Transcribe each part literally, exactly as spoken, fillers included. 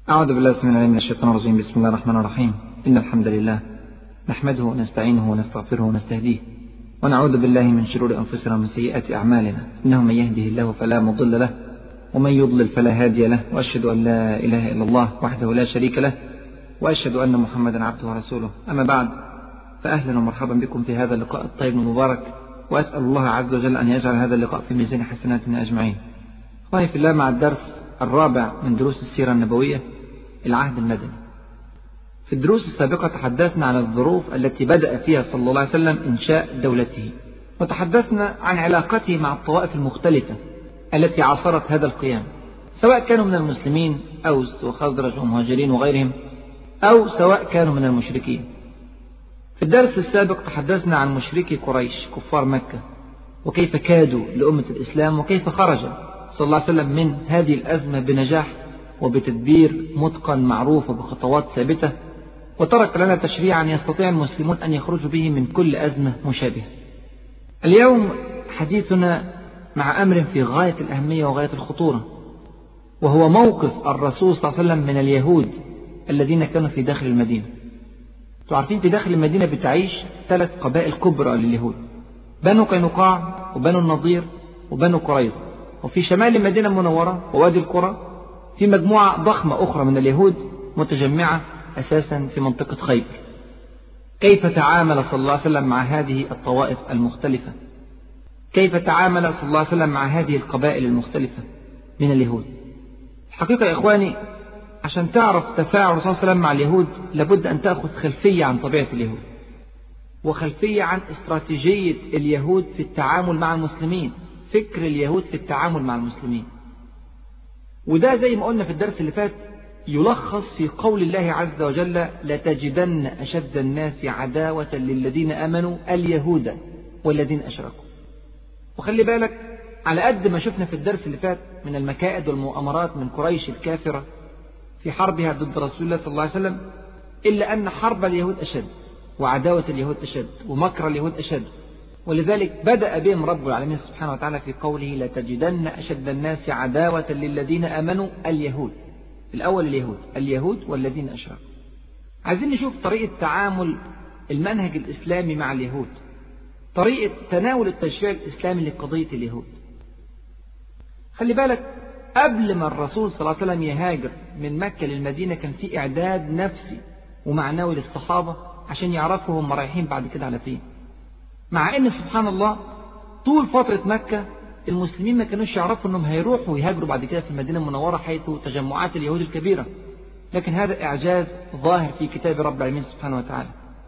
أعوذ بالله السميع العليم من الشيطان الرجيم. بسم الله الرحمن الرحيم. إن الحمد لله نحمده ونستعينه ونستغفره ونستهديه ونعوذ بالله من شرور أنفسنا ومن سيئات أعمالنا، إنه من يهده الله فلا مضل له ومن يضلل فلا هادي له، وأشهد أن لا إله إلا الله وحده لا شريك له، وأشهد أن محمدا عبده ورسوله. أما بعد، فأهلا ومرحبا بكم في هذا اللقاء الطيب المبارك، وأسأل الله عز وجل أن يجعل هذا اللقاء في ميزان حسناتنا أجمعين. أخواني في الله، مع الدرس الرابع من دروس السيرة النبوية، العهد المدني. في الدروس السابقة تحدثنا عن الظروف التي بدأ فيها صلى الله عليه وسلم إنشاء دولته، وتحدثنا عن علاقته مع الطوائف المختلفة التي عاصرت هذا القيام، سواء كانوا من المسلمين أوس وخزرج ومهاجرين وغيرهم، أو سواء كانوا من المشركين. في الدرس السابق تحدثنا عن مشركي قريش كفار مكة، وكيف كادوا لأمة الإسلام، وكيف خرج صلى الله عليه وسلم من هذه الأزمة بنجاح وبتدبير متقن معروف وبخطوات ثابتة، وترك لنا تشريعا يستطيع المسلمون أن يخرجوا به من كل أزمة مشابهة. اليوم حديثنا مع أمر في غاية الأهمية وغاية الخطورة، وهو موقف الرسول صلى الله عليه وسلم من اليهود الذين كانوا في داخل المدينة. تعرفين في داخل المدينة بتعيش ثلاث قبائل كبرى لليهود: بنو قينقاع وبنو النضير وبنو قريظة. وفي شمال المدينة المنورة ووادي القرى في مجموعة ضخمة أخرى من اليهود متجمعة أساسا في منطقة خيبر. كيف تعامل صلى الله عليه وسلم مع هذه الطوائف المختلفة؟ كيف تعامل صلى الله عليه وسلم مع هذه القبائل المختلفة من اليهود؟ الحقيقة يا إخواني، عشان تعرف تفاعل الرسول صلى الله عليه وسلم مع اليهود لابد أن تأخذ خلفية عن طبيعة اليهود، وخلفية عن استراتيجية اليهود في التعامل مع المسلمين، فكر اليهود في التعامل مع المسلمين. وده زي ما قلنا في الدرس اللي فات يلخص في قول الله عز وجل: لتجدن أشد الناس عداوة للذين آمنوا اليهود والذين أشركوا. وخلي بالك، على قد ما شفنا في الدرس اللي فات من المكائد والمؤامرات من قريش الكافرة في حربها ضد رسول الله صلى الله عليه وسلم، إلا أن حرب اليهود أشد، وعداوة اليهود أشد، ومكر اليهود أشد. ولذلك بدأ بهم رب العالمين سبحانه وتعالى في قوله: لتجدن أشد الناس عداوة للذين آمنوا اليهود. الأول اليهود، اليهود والذين أشركوا. عايزين نشوف طريقة تعامل المنهج الإسلامي مع اليهود، طريقة تناول التشريع الإسلامي لقضية اليهود. خلي بالك، قبل ما الرسول صلى الله عليه وسلم يهاجر من مكة للمدينة كان في إعداد نفسي ومعنوي للصحابة عشان يعرفوا هم رايحين بعد كده على فين. مع ان سبحان الله طول فترة مكة المسلمين ما كانوش يعرفوا انهم هيروحوا ويهاجروا بعد كده في المدينة المنورة حيث تجمعات اليهود الكبيرة، لكن هذا اعجاز ظاهر في كتاب رب العالمين سبحانه وتعالى.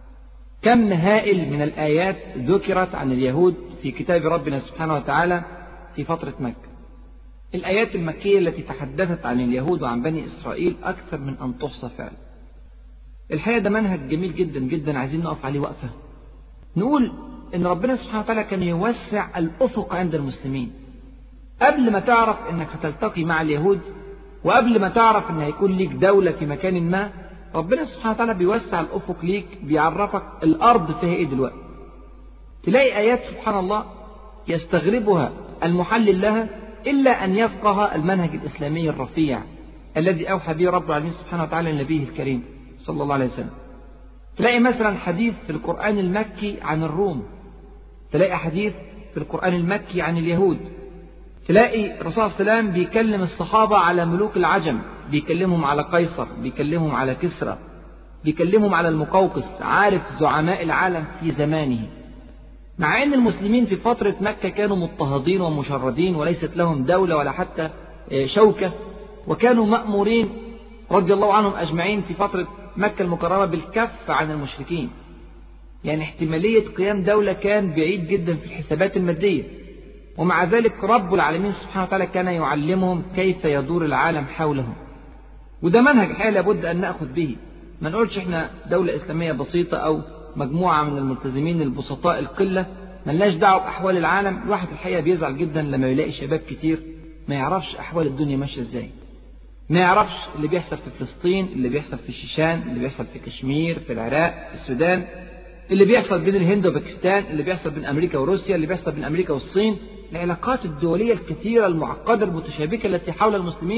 كم هائل من الآيات ذكرت عن اليهود في كتاب ربنا سبحانه وتعالى في فترة مكة. الآيات المكية التي تحدثت عن اليهود وعن بني إسرائيل أكثر من أن تحصى فعلا. الحقيقة ده منهج جميل جدا جدا، عايزين نقف عليه وقفة نقول إن ربنا سبحانه وتعالى كان يوسع الأفق عند المسلمين. قبل ما تعرف إنك هتلتقي مع اليهود، وقبل ما تعرف إن هيكون ليك دولة في مكان ما، ربنا سبحانه وتعالى بيوسع الأفق ليك، بيعرفك الأرض فيها إيه دلوقتي. تلاقي آيات سبحان الله يستغربها المحلل لها إلا أن يفقه المنهج الإسلامي الرفيع الذي أوحى به رب العالمين سبحانه وتعالى لنبيه الكريم صلى الله عليه وسلم. تلاقي مثلا حديث في القرآن المكي عن الروم، تلاقي حديث في القرآن المكي عن اليهود، تلاقي الرسول صلى الله عليه وسلم بيكلم الصحابة على ملوك العجم، بيكلمهم على قيصر، بيكلمهم على كسرى، بيكلمهم على المقوقس، عارف زعماء العالم في زمانه. مع أن المسلمين في فترة مكة كانوا مضطهدين ومشردين وليست لهم دولة ولا حتى شوكة، وكانوا مأمورين رضي الله عنهم أجمعين في فترة مكة المكرمة بالكف عن المشركين. يعني احتمالية قيام دولة كان بعيد جدا في الحسابات المادية، ومع ذلك رب العالمين سبحانه وتعالى كان يعلمهم كيف يدور العالم حولهم. وده منهج الحقيقة لابد أن نأخذ به. ما نقولش احنا دولة إسلامية بسيطة أو مجموعة من الملتزمين البسطاء القلة ملناش دعوة بأحوال العالم. الواحد الحقيقة بيزعل جدا لما يلاقي شباب كتير ما يعرفش أحوال الدنيا ماشية ازاي، ما يعرفش اللي بيحصل في فلسطين، اللي بيحصل في الشيشان، اللي بيحصل في كشمير، في العراق، في السودان، اللي بيحصل بين الهند وباكستان، اللي بيحصل بين أمريكا وروسيا، اللي بيحصل بين أمريكا والصين. العلاقات الدولية الكثيرة المعقدة المتشابكة التي حول المسلمين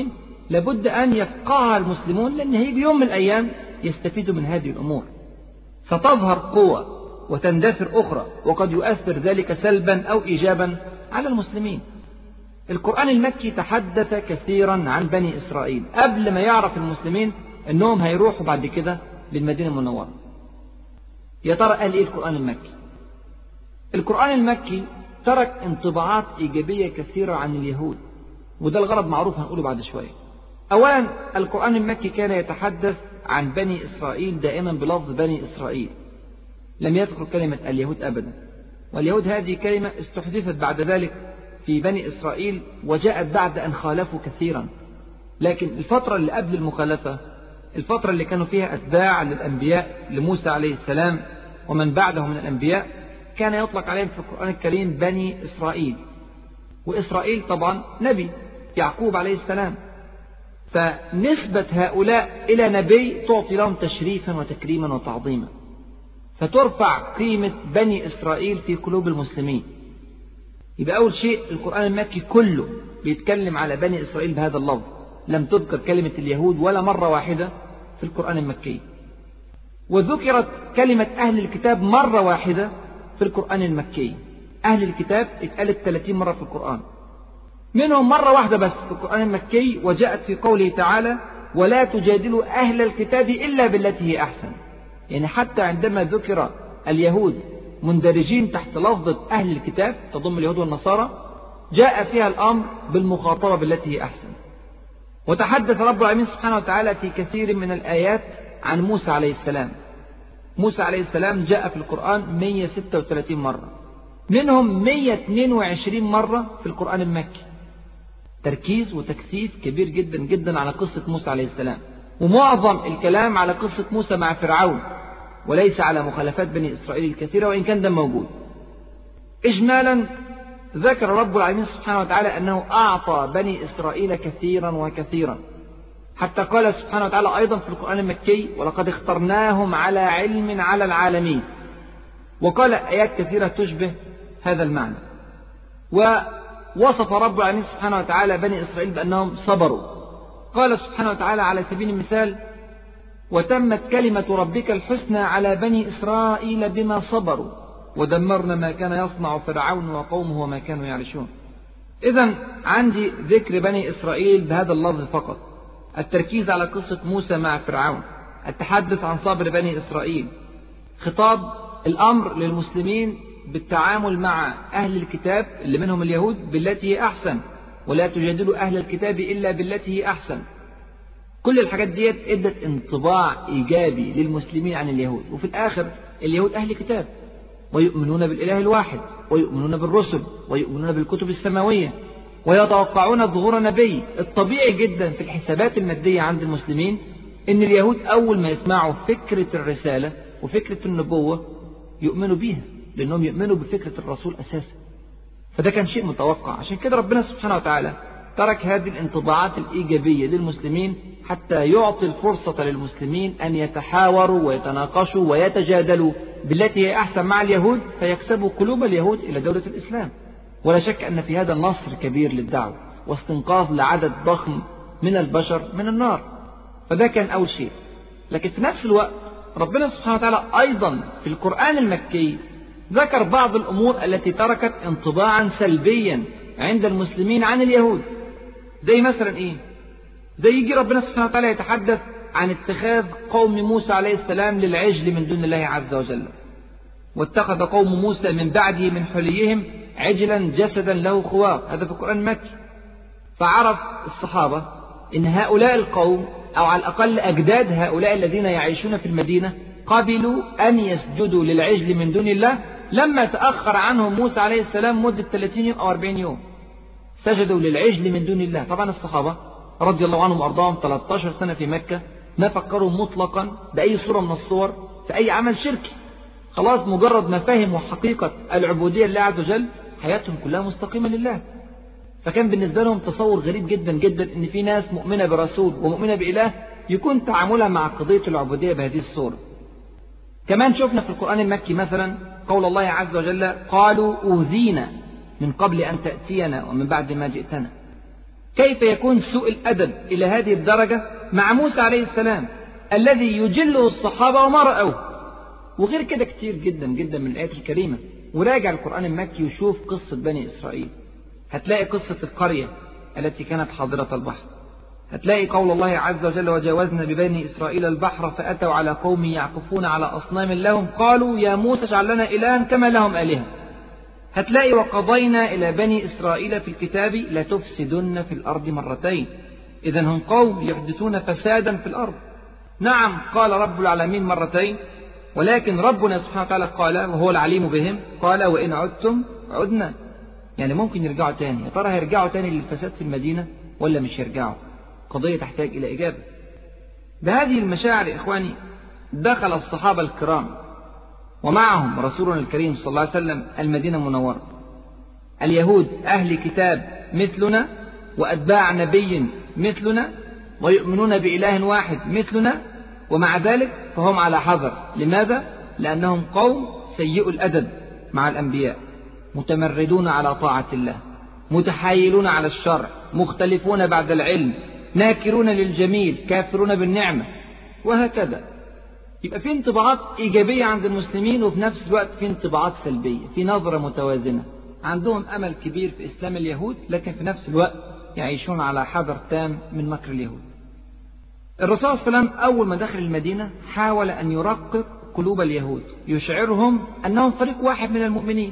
لابد أن يفقهها المسلمون، لأن هيجي يوم من الأيام يستفيدوا من هذه الأمور. ستظهر قوة وتندثر أخرى، وقد يؤثر ذلك سلبا أو إيجابا على المسلمين. القرآن المكي تحدث كثيرا عن بني إسرائيل قبل ما يعرف المسلمين أنهم هيروحوا بعد كده للمدينة المنورة. يا ترى قال إيه القرآن المكي؟ القرآن المكي ترك انطباعات إيجابية كثيرة عن اليهود، وده الغرض معروف هنقوله بعد شوية. أولا، القرآن المكي كان يتحدث عن بني إسرائيل دائما بلفظ بني إسرائيل، لم يذكر كلمة اليهود أبدا، واليهود هذه كلمة استحدثت بعد ذلك في بني إسرائيل وجاءت بعد أن خالفوا كثيرا. لكن الفترة اللي قبل المخالفة، الفترة اللي كانوا فيها أتباع للأنبياء لموسى عليه السلام ومن بعده من الأنبياء، كان يطلق عليهم في القرآن الكريم بني إسرائيل. وإسرائيل طبعا نبي يعقوب عليه السلام، فنسبة هؤلاء إلى نبي تعطي لهم تشريفا وتكريما وتعظيما، فترفع قيمة بني إسرائيل في قلوب المسلمين. يبقى أول شيء القرآن المكي كله بيتكلم على بني إسرائيل بهذا اللفظ، لم تذكر كلمة اليهود ولا مرة واحدة في القرآن المكي. وذكرت كلمة أهل الكتاب مرة واحدة في القرآن المكي. أهل الكتاب اتقالت ثلاثين مرة في القرآن، منهم مرة واحدة بس في القرآن المكي، وجاءت في قوله تعالى: ولا تجادلوا أهل الكتاب إلا بالتي هي أحسن. يعني حتى عندما ذكر اليهود مندرجين تحت لفظة أهل الكتاب تضم اليهود والنصارى، جاء فيها الأمر بالمخاطبة بالتي هي أحسن. وتحدث رب العالمين سبحانه وتعالى في كثير من الآيات عن موسى عليه السلام. موسى عليه السلام جاء في القرآن مئة وستة وثلاثين مرة، منهم مئة واثنين وعشرين مرة في القرآن المكي. تركيز وتكثيف كبير جدا جدا على قصة موسى عليه السلام، ومعظم الكلام على قصة موسى مع فرعون، وليس على مخالفات بني إسرائيل الكثيرة، وإن كان ده موجود. إجمالا ذكر رب العالمين سبحانه وتعالى أنه أعطى بني إسرائيل كثيرا وكثيرا، حتى قال سبحانه وتعالى أيضا في القرآن المكي: ولقد اخترناهم على علم على العالمين. وقال آيات كثيرة تشبه هذا المعنى. ووصف رب العالمين سبحانه وتعالى بني إسرائيل بأنهم صبروا. قال سبحانه وتعالى على سبيل المثال: وتمت كلمة ربك الحسنى على بني إسرائيل بما صبروا ودمرنا ما كان يصنع فرعون وقومه وما كانوا يعرشون. إذن عندي ذكر بني إسرائيل بهذا اللفظ فقط، التركيز على قصة موسى مع فرعون، التحدث عن صبر بني إسرائيل، خطاب الأمر للمسلمين بالتعامل مع أهل الكتاب اللي منهم اليهود بالتي هي أحسن، ولا تجادلوا أهل الكتاب إلا بالتي هي أحسن. كل الحاجات ديت ادت انطباع إيجابي للمسلمين عن اليهود. وفي الآخر اليهود أهل كتاب، ويؤمنون بالإله الواحد، ويؤمنون بالرسل، ويؤمنون بالكتب السماوية، ويتوقعون ظهور نبي. الطبيعي جدا في الحسابات المادية عند المسلمين إن اليهود أول ما يسمعوا فكرة الرسالة وفكرة النبوة يؤمنوا بيها، لأنهم يؤمنوا بفكرة الرسول أساسا. فده كان شيء متوقع. عشان كده ربنا سبحانه وتعالى ترك هذه الانطباعات الإيجابية للمسلمين حتى يعطي الفرصة للمسلمين أن يتحاوروا ويتناقشوا ويتجادلوا بالتي هي أحسن مع اليهود، فيكسبوا قلوب اليهود إلى دولة الإسلام. ولا شك أن في هذا نصر كبير للدعوة واستنقاذ لعدد ضخم من البشر من النار. فده كان أول شيء. لكن في نفس الوقت ربنا سبحانه وتعالى أيضا في القرآن المكي ذكر بعض الأمور التي تركت انطباعا سلبيا عند المسلمين عن اليهود. زي مثلا إيه؟ زي يجي ربنا سبحانه وتعالى يتحدث عن اتخاذ قوم موسى عليه السلام للعجل من دون الله عز وجل. واتخذ قوم موسى من بعده من حليهم عجلا جسدا له خوار، هذا في القرآن المكي. فعرف الصحابة إن هؤلاء القوم، أو على الأقل أجداد هؤلاء الذين يعيشون في المدينة، قبلوا أن يسجدوا للعجل من دون الله لما تأخر عنهم موسى عليه السلام مدة ثلاثين يوم أو أربعين يوم. سجدوا للعجل من دون الله. طبعا الصحابة رضي الله عنهم وأرضاهم ثلاثة عشر سنة في مكة ما فكروا مطلقا بأي صورة من الصور في أي عمل شركي. خلاص مجرد ما فهموا حقيقة العبودية لله عز وجل حياتهم كلها مستقيمة لله. فكان بالنسبة لهم تصور غريب جدا جدا إن في ناس مؤمنة برسول ومؤمنة بإله يكون تعاملها مع قضية العبودية بهذه الصورة. كمان شفنا في القرآن المكي مثلا قول الله عز وجل: قالوا أوذينا من قبل أن تأتينا ومن بعد ما جئتنا. كيف يكون سوء الأدب إلى هذه الدرجة مع موسى عليه السلام الذي يجله الصحابة وما رأوه؟ وغير كده كتير جدا جدا من الآيات الكريمة. وراجع القرآن المكي وشوف قصة بني إسرائيل، هتلاقي قصة القرية التي كانت حاضرة البحر، هتلاقي قول الله عز وجل وجاوزنا ببني إسرائيل البحر فأتوا على قوم يعكفون على أصنام لهم قالوا يا موسى اجعل لنا إلها كما لهم آلهة. هتلاقي وقضينا إلى بني إسرائيل في الكتاب لتفسدن في الأرض مرتين، إذن هم قوم يحدثون فسادا في الأرض. نعم قال رب العالمين مرتين، ولكن ربنا سبحانه وتعالى قال وهو العليم بهم قال وإن عدتم عدنا، يعني ممكن يرجعوا تاني. يا ترى هيرجعوا تاني للفساد في المدينة ولا مش هيرجعوا؟ قضية تحتاج إلى إجابة. بهذه المشاعر إخواني دخل الصحابة الكرام ومعهم رسولنا الكريم صلى الله عليه وسلم المدينة المنورة. اليهود أهل كتاب مثلنا وأتباع نبي مثلنا ويؤمنون بإله واحد مثلنا، ومع ذلك فهم على حذر. لماذا؟ لأنهم قوم سيئوا الأدب مع الأنبياء، متمردون على طاعة الله، متحايلون على الشرع، مختلفون بعد العلم، ناكرون للجميل، كافرون بالنعمة، وهكذا. يبقى في انطباعات إيجابية عند المسلمين، وفي نفس الوقت في انطباعات سلبية، في نظرة متوازنة. عندهم أمل كبير في إسلام اليهود، لكن في نفس الوقت يعيشون على حذر تام من مكر اليهود. الرسول صلى الله عليه وسلم أول ما دخل المدينة حاول أن يرقق قلوب اليهود، يشعرهم أنهم فريق واحد من المؤمنين.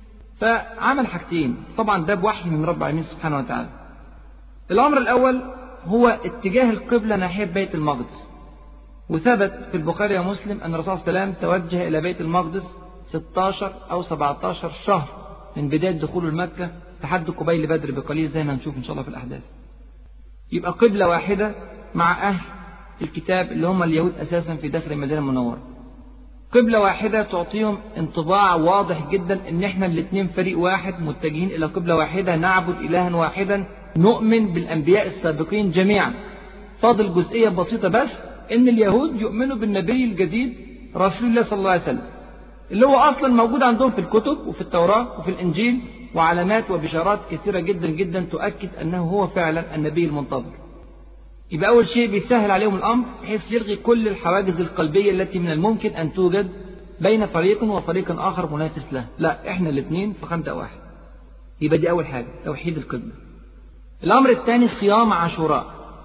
فعمل حاجتين، طبعا ده بوحي من رب العالمين سبحانه وتعالى. الأمر الأول هو اتجاه القبلة ناحية بيت المقدس، وثبت في البخاري ومسلم أن الرسول صلى الله عليه وسلم توجه إلى بيت المقدس ستة عشر أو سبعة عشر شهر من بداية دخول المكة لحد قبيل بدر بقليل، زي ما نشوف إن شاء الله في الأحداث. يبقى قبلة واحدة مع أهل الكتاب اللي هم اليهود أساسا في داخل المدينة المنورة. قبلة واحدة تعطيهم انطباع واضح جدا ان احنا الاثنين فريق واحد متجهين الى قبلة واحدة، نعبد إلها واحدا، نؤمن بالأنبياء السابقين جميعا. فاضل جزئية بسيطة بس، ان اليهود يؤمنوا بالنبي الجديد رسول الله صلى الله عليه وسلم، اللي هو اصلا موجود عندهم في الكتب وفي التوراة وفي الانجيل، وعلامات وبشارات كثيرة جدا جدا تؤكد انه هو فعلا النبي المنتظر. يبقى أول شيء بيسهل عليهم الأمر بحيث يلغي كل الحواجز القلبية التي من الممكن أن توجد بين فريق وفريق آخر منافس له. لا، إحنا الاثنين في خندق واحد. يبقى دي أول حاجة، توحيد القبلة. الأمر الثاني صيام عاشوراء.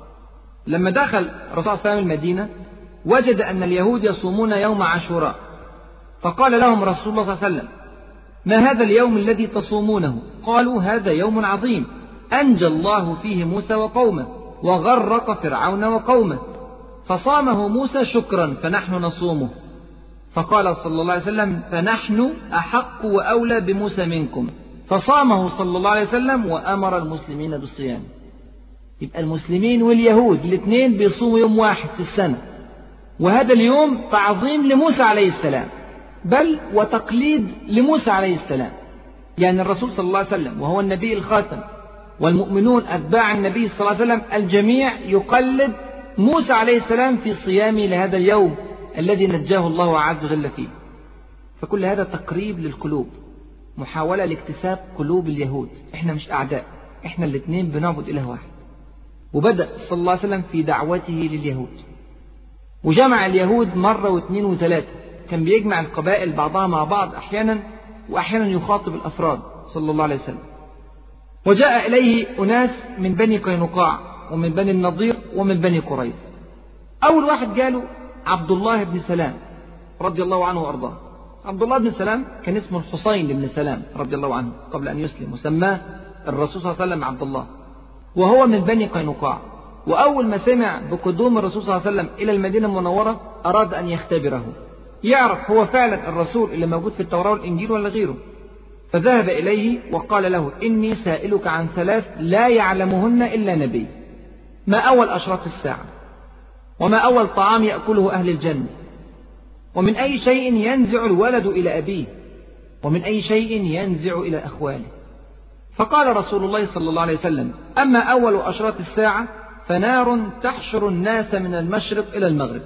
لما دخل الرسول صلى الله عليه وسلم المدينة وجد أن اليهود يصومون يوم عاشوراء، فقال لهم رسول الله صلى الله عليه وسلم ما هذا اليوم الذي تصومونه؟ قالوا هذا يوم عظيم أنجى الله فيه موسى وقومه وغرق فرعون وقومه، فصامه موسى شكرا فنحن نصومه. فقال صلى الله عليه وسلم فنحن أحق وأولى بموسى منكم، فصامه صلى الله عليه وسلم وأمر المسلمين بالصيام. يبقى المسلمين واليهود الاثنين بيصوموا يوم واحد في السنة، وهذا اليوم تعظيم لموسى عليه السلام، بل وتقليد لموسى عليه السلام. يعني الرسول صلى الله عليه وسلم وهو النبي الخاتم، والمؤمنون أتباع النبي صلى الله عليه وسلم الجميع يقلد موسى عليه السلام في صيامه لهذا اليوم الذي نجاه الله عز وجل فيه. فكل هذا تقريب للقلوب، محاولة لاكتساب قلوب اليهود. احنا مش أعداء، احنا الاثنين بنعبد إله واحد. وبدأ صلى الله عليه وسلم في دعوته لليهود، وجمع اليهود مرة واثنين وثلاثة، كان بيجمع القبائل بعضها مع بعض أحيانا، وأحيانا يخاطب الأفراد صلى الله عليه وسلم. وجاء إليه أناس من بني قينقاع ومن بني النضير ومن بني قريظة. أول واحد جاله عبد الله بن سلام رضي الله عنه وأرضاه. عبد الله بن سلام كان اسمه الحسين بن سلام رضي الله عنه قبل أن يسلم، وسماه الرسول صلى الله عليه وسلم عبد الله، وهو من بني قينقاع. وأول ما سمع بقدوم الرسول صلى الله عليه وسلم إلى المدينة المنورة أراد أن يختبره، يعرف هو فعلا الرسول اللي موجود في التوراة والإنجيل ولا غيره. فذهب إليه وقال له إني سائلك عن ثلاث لا يعلمهن إلا نبي: ما أول أشراط الساعة؟ وما أول طعام يأكله أهل الجنة؟ ومن أي شيء ينزع الولد إلى أبيه؟ ومن أي شيء ينزع إلى أخواله؟ فقال رسول الله صلى الله عليه وسلم: أما أول أشراط الساعة فنار تحشر الناس من المشرق إلى المغرب،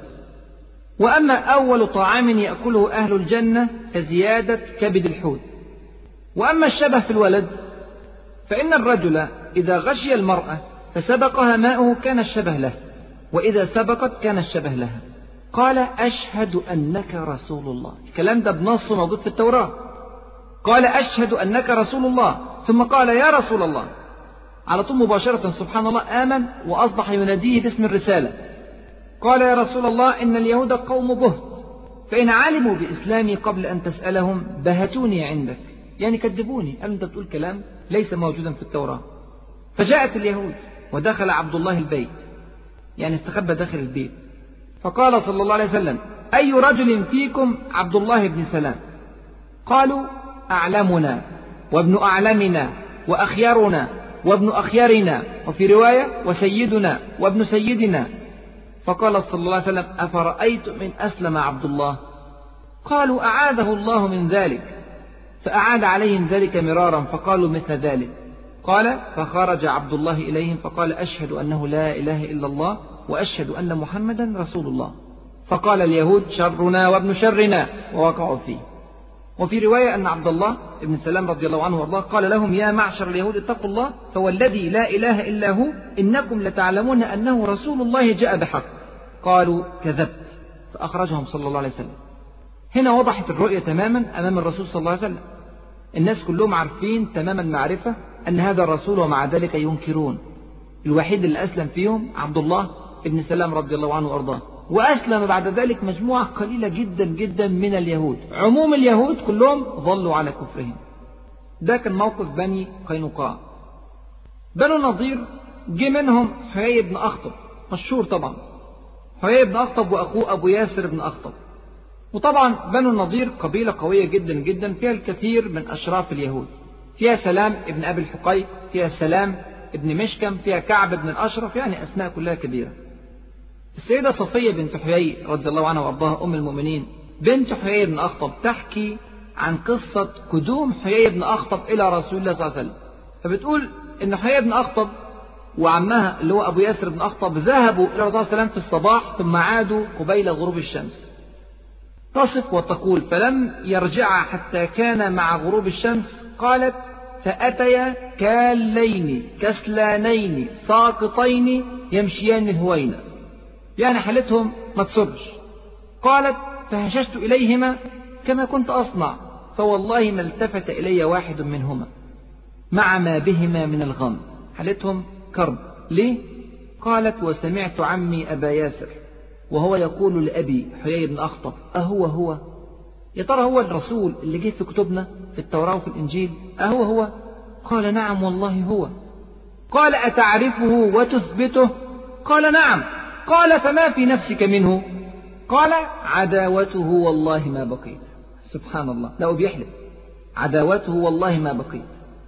وأما أول طعام يأكله أهل الجنة فزيادة كبد الحوت. وأما الشبه في الولد فإن الرجل إذا غشي المرأة فسبقها ماؤه كان الشبه له، وإذا سبقت كان الشبه لها. قال أشهد أنك رسول الله. الكلام ده بنص موجود في التوراة. قال أشهد أنك رسول الله، ثم قال يا رسول الله. على طول مباشرة سبحان الله آمن وأصبح يناديه باسم الرسالة. قال يا رسول الله إن اليهود قوم بهت، فإن علموا بإسلامي قبل أن تسألهم بهتوني عندك، يعني كذبوني، قال أنت بتقول كلام ليس موجودا في التوراة. فجاءت اليهود ودخل عبد الله البيت، يعني استخبى داخل البيت، فقال صلى الله عليه وسلم أي رجل فيكم عبد الله بن سلام؟ قالوا أعلمنا وابن أعلمنا وأخيرنا وابن أخيرنا، وفي رواية وسيدنا وابن سيدنا. فقال صلى الله عليه وسلم أفرأيتم إن أسلم عبد الله؟ قالوا أعاذه الله من ذلك، فأعاد عليهم ذلك مرارا فقالوا مثل ذلك. قال فخرج عبد الله إليهم فقال أشهد أنه لا إله إلا الله وأشهد أن محمدا رسول الله. فقال اليهود شرنا وابن شرنا، ووقعوا فيه. وفي رواية أن عبد الله بن سلام رضي الله عنه وارضاه قال لهم يا معشر اليهود اتقوا الله فوالذي لا إله إلا هو إنكم لتعلمون أنه رسول الله جاء بحق. قالوا كذبت، فأخرجهم صلى الله عليه وسلم. هنا وضحت الرؤية تماما أمام الرسول صلى الله عليه وسلم. الناس كلهم عارفين تمام المعرفة أن هذا الرسول، ومع ذلك ينكرون. الوحيد اللي أسلم فيهم عبد الله بن سلام رضي الله عنه وارضاه، وأسلم بعد ذلك مجموعة قليلة جدا جدا من اليهود. عموم اليهود كلهم ظلوا على كفرهم. ده كان موقف بني قينقاع. بنو النضير جه منهم حيي بن أخطب، مشهور طبعا، حيي بن أخطب وأخوه أبو ياسر بن أخطب. وطبعا بنو النضير قبيلة قوية جدا جدا، فيها الكثير من أشراف اليهود، فيها سلام ابن أبي الحقيق، فيها سلام ابن مشكم، فيها كعب بن الأشرف، يعني أسماء كلها كبيرة. السيدة صفية بنت حيي رضي الله عنها وارضاها أم المؤمنين بنت حيي بن أخطب تحكي عن قصة قدوم حيي بن أخطب إلى رسول الله صلى الله عليه وسلم. فبتقول إن حيي بن أخطب وعمها اللي هو أبو ياسر بن أخطب ذهبوا إلى الرسول صلى الله عليه وسلم في الصباح ثم عادوا قبيل غروب الشمس. تصف وتقول فلم يرجعا حتى كان مع غروب الشمس. قالت فأتيا كالين كسلانين ساقطين يمشيان الهوينة، يعني حالتهم ما تصرش. قالت فهششت إليهما كما كنت أصنع، فوالله ما التفت إلي واحد منهما مع ما بهما من الغم، حالتهم كرب. ليه؟ قالت وسمعت عمي أبا ياسر وهو يقول لأبي حيي بن أخطب أهو هو؟ يا ترى هو الرسول اللي جه في كتبنا في التوراة وفي الإنجيل؟ أهو هو؟ قال نعم والله هو. قال أتعرفه وتثبته؟ قال نعم. قال فما في نفسك منه؟ قال عداوته والله ما بقيت. سبحان الله، لا بيحلف عداوته والله ما بقيت.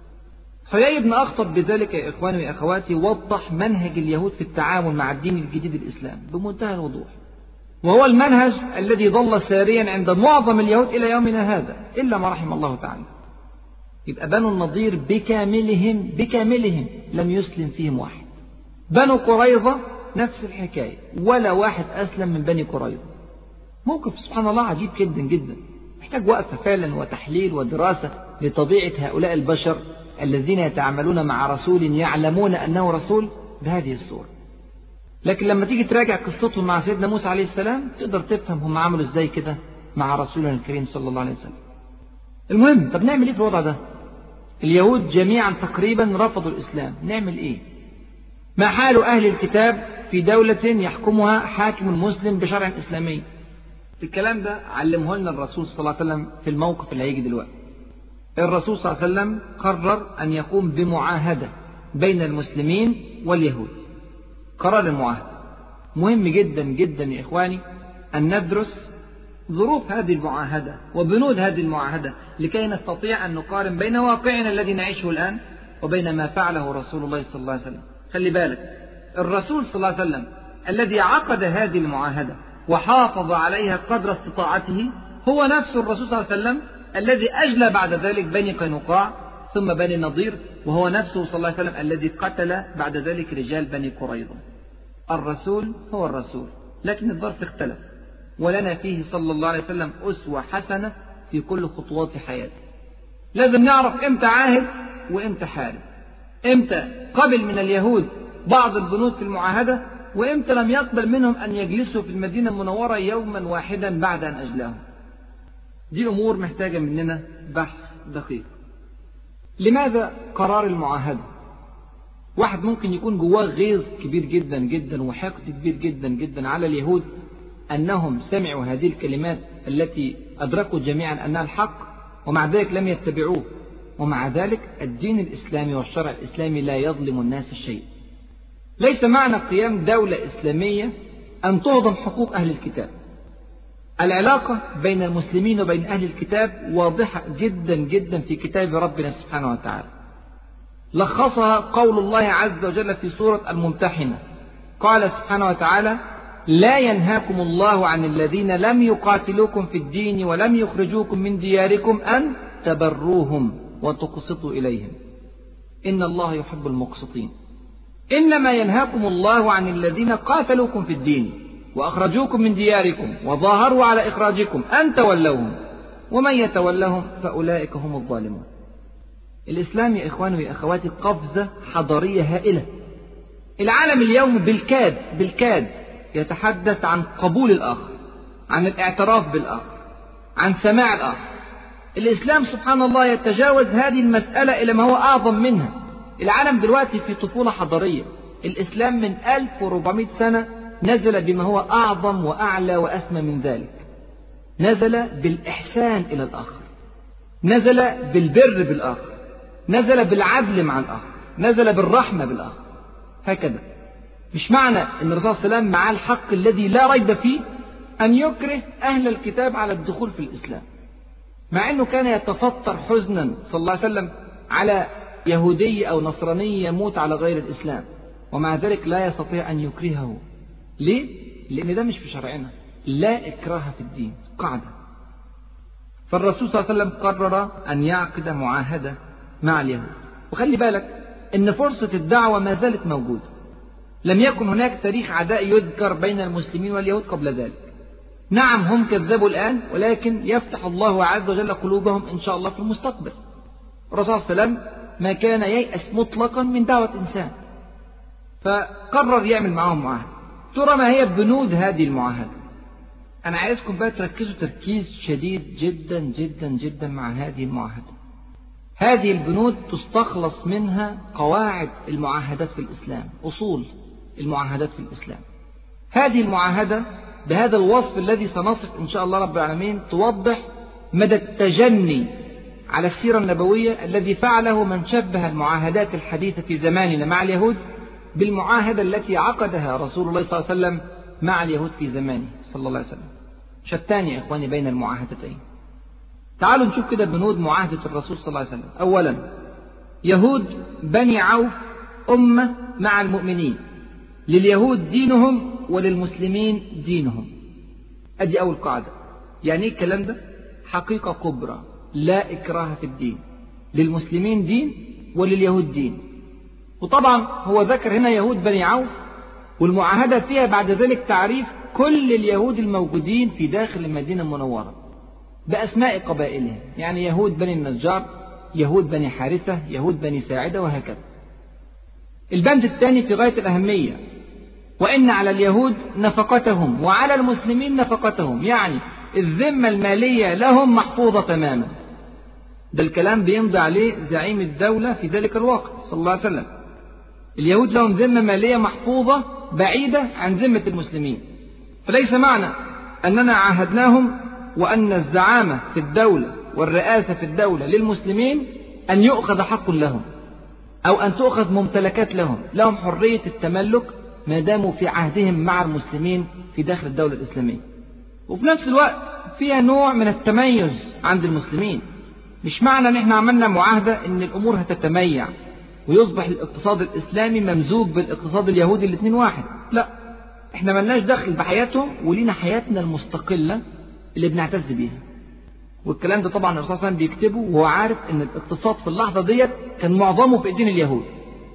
حيي بن أخطب بذلك يا إخواني وأخواتي وضح منهج اليهود في التعامل مع الدين الجديد الإسلام بمنتهى الوضوح، وهو المنهج الذي ظل ساريا عند معظم اليهود إلى يومنا هذا إلا ما رحم الله تعالى. يبقى بنو النضير بكاملهم بكاملهم لم يسلم فيهم واحد. بنو قريظة نفس الحكاية، ولا واحد أسلم من بني قريظة. موقف سبحان الله عجيب جدا جدا، محتاج وقفة فعلا وتحليل ودراسة لطبيعة هؤلاء البشر الذين يتعاملون مع رسول يعلمون أنه رسول بهذه الصورة. لكن لما تيجي تراجع قصتهم مع سيدنا موسى عليه السلام تقدر تفهم هم عملوا ازاي كده مع رسولنا الكريم صلى الله عليه وسلم. المهم، طب نعمل ايه في الوضع ده؟ اليهود جميعا تقريبا رفضوا الإسلام، نعمل ايه؟ ما حال أهل الكتاب في دولة يحكمها حاكم مسلم بشرع إسلامي؟ الكلام ده علمه لنا الرسول صلى الله عليه وسلم في الموقف اللي هيجي دلوقتي. الرسول صلى الله عليه وسلم قرر أن يقوم بمعاهدة بين المسلمين واليهود. قرار المعاهدة مهم جدا جدا يا إخواني أن ندرس ظروف هذه المعاهدة وبنود هذه المعاهدة لكي نستطيع أن نقارن بين واقعنا الذي نعيشه الآن وبين ما فعله رسول الله صلى الله عليه وسلم. خلي بالك، الرسول صلى الله عليه وسلم الذي عقد هذه المعاهدة وحافظ عليها قدر استطاعته هو نفس الرسول صلى الله عليه وسلم الذي أجلى بعد ذلك بني قينقاع ثم بني النضير، وهو نفسه صلى الله عليه وسلم الذي قتل بعد ذلك رجال بني قريظة. الرسول هو الرسول، لكن الظرف اختلف، ولنا فيه صلى الله عليه وسلم أسوة حسنة في كل خطوات حياته. لازم نعرف امتى عاهد وامتى حارب، امتى قبل من اليهود بعض البنود في المعاهدة، وإمتى لم يقبل منهم أن يجلسوا في المدينة المنورة يوما واحدا بعد أن أجلاهم. دي أمور محتاجة مننا بحث دقيق. لماذا قرار المعاهدة؟ واحد ممكن يكون جواه غيظ كبير جدا جدا وحقد كبير جدا جدا على اليهود أنهم سمعوا هذه الكلمات التي أدركوا جميعا أنها الحق ومع ذلك لم يتبعوه، ومع ذلك الدين الإسلامي والشرع الإسلامي لا يظلم الناس شيء. ليس معنى قيام دولة إسلامية أن تهضم حقوق أهل الكتاب. العلاقة بين المسلمين وبين أهل الكتاب واضحة جدا جدا في كتاب ربنا سبحانه وتعالى، لخصها قول الله عز وجل في سورة الممتحنة. قال سبحانه وتعالى: لا ينهاكم الله عن الذين لم يقاتلوكم في الدين ولم يخرجوكم من دياركم أن تبروهم وتقسطوا إليهم إن الله يحب المقسطين. إنما ينهاكم الله عن الذين قاتلوكم في الدين وأخرجوكم من دياركم وظاهروا على إخراجكم أن تولوهم ومن يتولهم فأولئك هم الظالمون. الإسلام يا إخواني ويا أخواتي قفزة حضارية هائلة. العالم اليوم بالكاد بالكاد يتحدث عن قبول الآخر، عن الاعتراف بالآخر، عن سماع الآخر. الإسلام سبحان الله يتجاوز هذه المسألة إلى ما هو أعظم منها. العالم دلوقتي في طفولة حضارية. الإسلام من ألف وأربعمائة سنة نزل بما هو أعظم وأعلى وأسمى من ذلك. نزل بالإحسان إلى الآخر، نزل بالبر بالآخر، نزل بالعدل مع الآخر، نزل بالرحمة بالآخر. هكذا. مش معنى أن الرسول صلى الله عليه وسلم معاه الحق الذي لا ريب فيه أن يكره أهل الكتاب على الدخول في الإسلام، مع أنه كان يتفطر حزنا صلى الله عليه وسلم على يهودي أو نصراني يموت على غير الإسلام، ومع ذلك لا يستطيع أن يكرهه. ليه؟ لأن ده مش في شرعنا. لا إكراه في الدين، قاعدة. فالرسول صلى الله عليه وسلم قرر أن يعقد معاهدة مع اليهود. وخلي بالك أن فرصة الدعوة ما زالت موجودة. لم يكن هناك تاريخ عداء يذكر بين المسلمين واليهود قبل ذلك. نعم هم كذبوا الآن، ولكن يفتح الله عز وجل قلوبهم إن شاء الله في المستقبل. الرسول صلى الله عليه وسلم ما كان ييأس مطلقا من دعوة إنسان، فقرر يعمل معهم معاهدة. ترى ما هي بنود هذه المعاهدة؟ أنا عايزكم بقى تركزوا تركيز شديد جدا جدا جدا مع هذه المعاهدة. هذه البنود تستخلص منها قواعد المعاهدات في الإسلام، أصول المعاهدات في الإسلام. هذه المعاهدة بهذا الوصف الذي سنصف إن شاء الله رب العالمين توضح مدى التجني على السيرة النبوية الذي فعله من شبه المعاهدات الحديثة في زماننا مع اليهود بالمعاهدة التي عقدها رسول الله صلى الله عليه وسلم مع اليهود في زمانه صلى الله عليه وسلم. شتان يا إخواني بين المعاهدتين. تعالوا نشوف كده بنود معاهدة الرسول صلى الله عليه وسلم. أولا، يهود بني عوف أمة مع المؤمنين، لليهود دينهم وللمسلمين دينهم. أدي أول قاعدة. يعني إيه الكلام ده؟ حقيقة كبرى، لا إكراه في الدين، للمسلمين دين ولليهود دين. وطبعا هو ذكر هنا يهود بني عوف، والمعاهدة فيها بعد ذلك تعريف كل اليهود الموجودين في داخل المدينة المنورة بأسماء قبائلهم، يعني يهود بني النجار، يهود بني حارثة، يهود بني ساعدة، وهكذا. البند الثاني في غاية الأهمية: وإن على اليهود نفقتهم وعلى المسلمين نفقتهم، يعني الذمة المالية لهم محفوظة تماما. ده الكلام بيمضي عليه زعيم الدولة في ذلك الوقت صلى الله عليه وسلم. اليهود لهم ذمة مالية محفوظة بعيدة عن ذمة المسلمين. فليس معنى أننا عاهدناهم وأن الزعامة في الدولة والرئاسة في الدولة للمسلمين أن يؤخذ حق لهم أو أن تؤخذ ممتلكات لهم. لهم حرية التملك ما داموا في عهدهم مع المسلمين في داخل الدولة الإسلامية. وفي نفس الوقت فيها نوع من التميز عند المسلمين. مش معنى أن احنا عملنا معاهدة أن الأمور هتتميع ويصبح الاقتصاد الإسلامي ممزوج بالاقتصاد اليهودي الاثنين واحد. لا، احنا ملناش دخل بحياتهم ولينا حياتنا المستقلة اللي بنعتز بيها. والكلام ده طبعا الرسول صلى الله عليه وسلم بيكتبه وهو عارف ان الاقتصاد في اللحظة ديت كان معظمه في ايدين اليهود.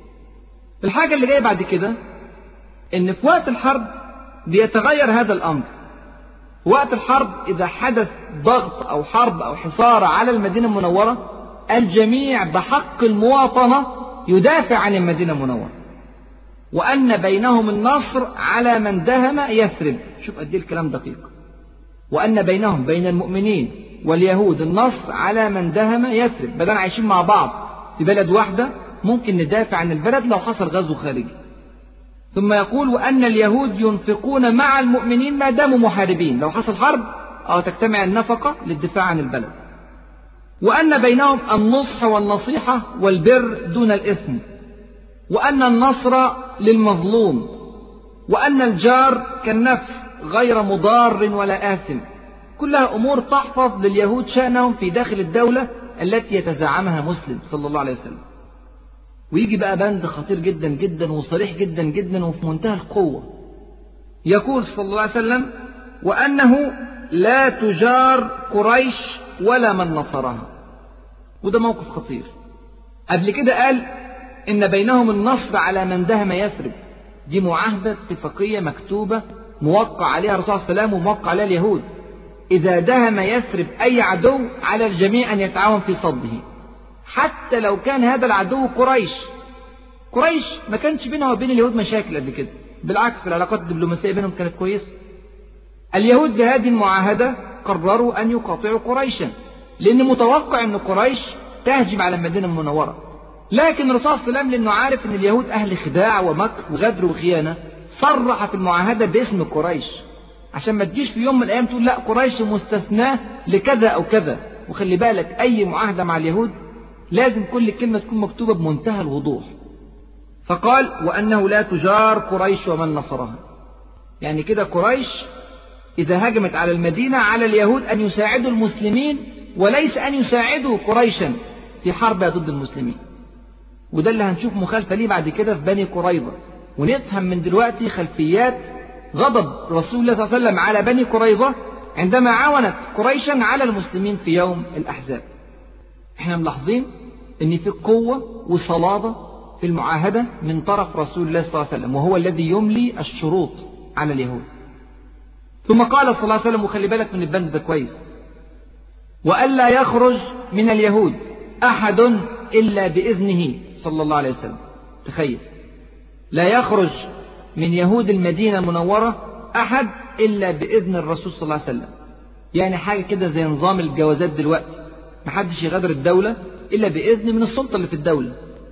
الحاجة اللي جاية بعد كده ان في وقت الحرب بيتغير هذا الامر. وقت الحرب اذا حدث ضغط او حرب او حصار على المدينة المنورة، الجميع بحق المواطنة يدافع عن المدينة المنورة. وأن بينهم النصر على من دهم يثرب. شوف قد ايه الكلام دقيق. وأن بينهم بين المؤمنين واليهود النصر على من دهم يثرب، بدل عايشين مع بعض في بلد واحدة ممكن ندافع عن البلد لو حصل غزو خارجي. ثم يقول وأن اليهود ينفقون مع المؤمنين ما داموا محاربين، لو حصل حرب أو تجتمع النفقة للدفاع عن البلد. وأن بينهم النصح والنصيحة والبر دون الإثم، وأن النصر للمظلوم، وأن الجار كالنفس غير مضار ولا آثم. كلها أمور تحفظ لليهود شأنهم في داخل الدولة التي يتزعمها مسلم صلى الله عليه وسلم. ويجي بقى بند خطير جدا جدا وصريح جدا جدا وفي منتهى القوة. يقول صلى الله عليه وسلم وأنه لا تجار قريش ولا من نصرها. وده موقف خطير. قبل كده قال إن بينهم النصر على من دهم يثرب، دي معاهدة اتفاقية مكتوبة موقع عليها الرسول صلى الله عليه وسلم وموقع عليها اليهود. إذا دهم يثرب أي عدو على الجميع أن يتعاون في صده، حتى لو كان هذا العدو قريش. قريش ما كانش بينها وبين اليهود مشاكل قبل كده، بالعكس العلاقات الدبلوماسية بينهم كانت كويسة. اليهود بهذه المعاهدة قرروا أن يقاطعوا قريشا، لأن متوقع أن قريش تهجم على المدينة المنورة. لكن الرسول صلى الله عليه وسلم لأنه عارف أن اليهود أهل خداع ومكر وغدر وخيانة، صرح في المعاهدة باسم قريش، عشان ما تجيش في يوم من الأيام تقول لا قريش مستثناة لكذا أو كذا. وخلي بالك أي معاهدة مع اليهود لازم كل كلمة تكون مكتوبة بمنتهى الوضوح. فقال وأنه لا تجار قريش ومن نصرها، يعني كده قريش إذا هجمت على المدينة على اليهود أن يساعدوا المسلمين وليس أن يساعدوا قريشا في حربها ضد المسلمين. وده اللي هنشوف مخالفة ليه بعد كده في بني قريظة، ونفهم من دلوقتي خلفيات غضب رسول الله صلى الله عليه وسلم على بني قريظة عندما عاونت قريشا على المسلمين في يوم الأحزاب. احنا ملاحظين ان في قوة وصلابة في المعاهدة من طرف رسول الله صلى الله عليه وسلم، وهو الذي يملي الشروط على اليهود. ثم قال صلى الله عليه وسلم، وخلي بالك من البند ده كويس، وألا يخرج من اليهود أحد إلا بإذنه صلى الله عليه وسلم. تخيل، لا يخرج من يهود المدينة المنورة أحد إلا بإذن الرسول صلى الله عليه وسلم. يعني حاجة كده زي نظام الجوازات دلوقتي، محدش يغادر الدولة إلا بإذن من السلطة اللي في الدولة.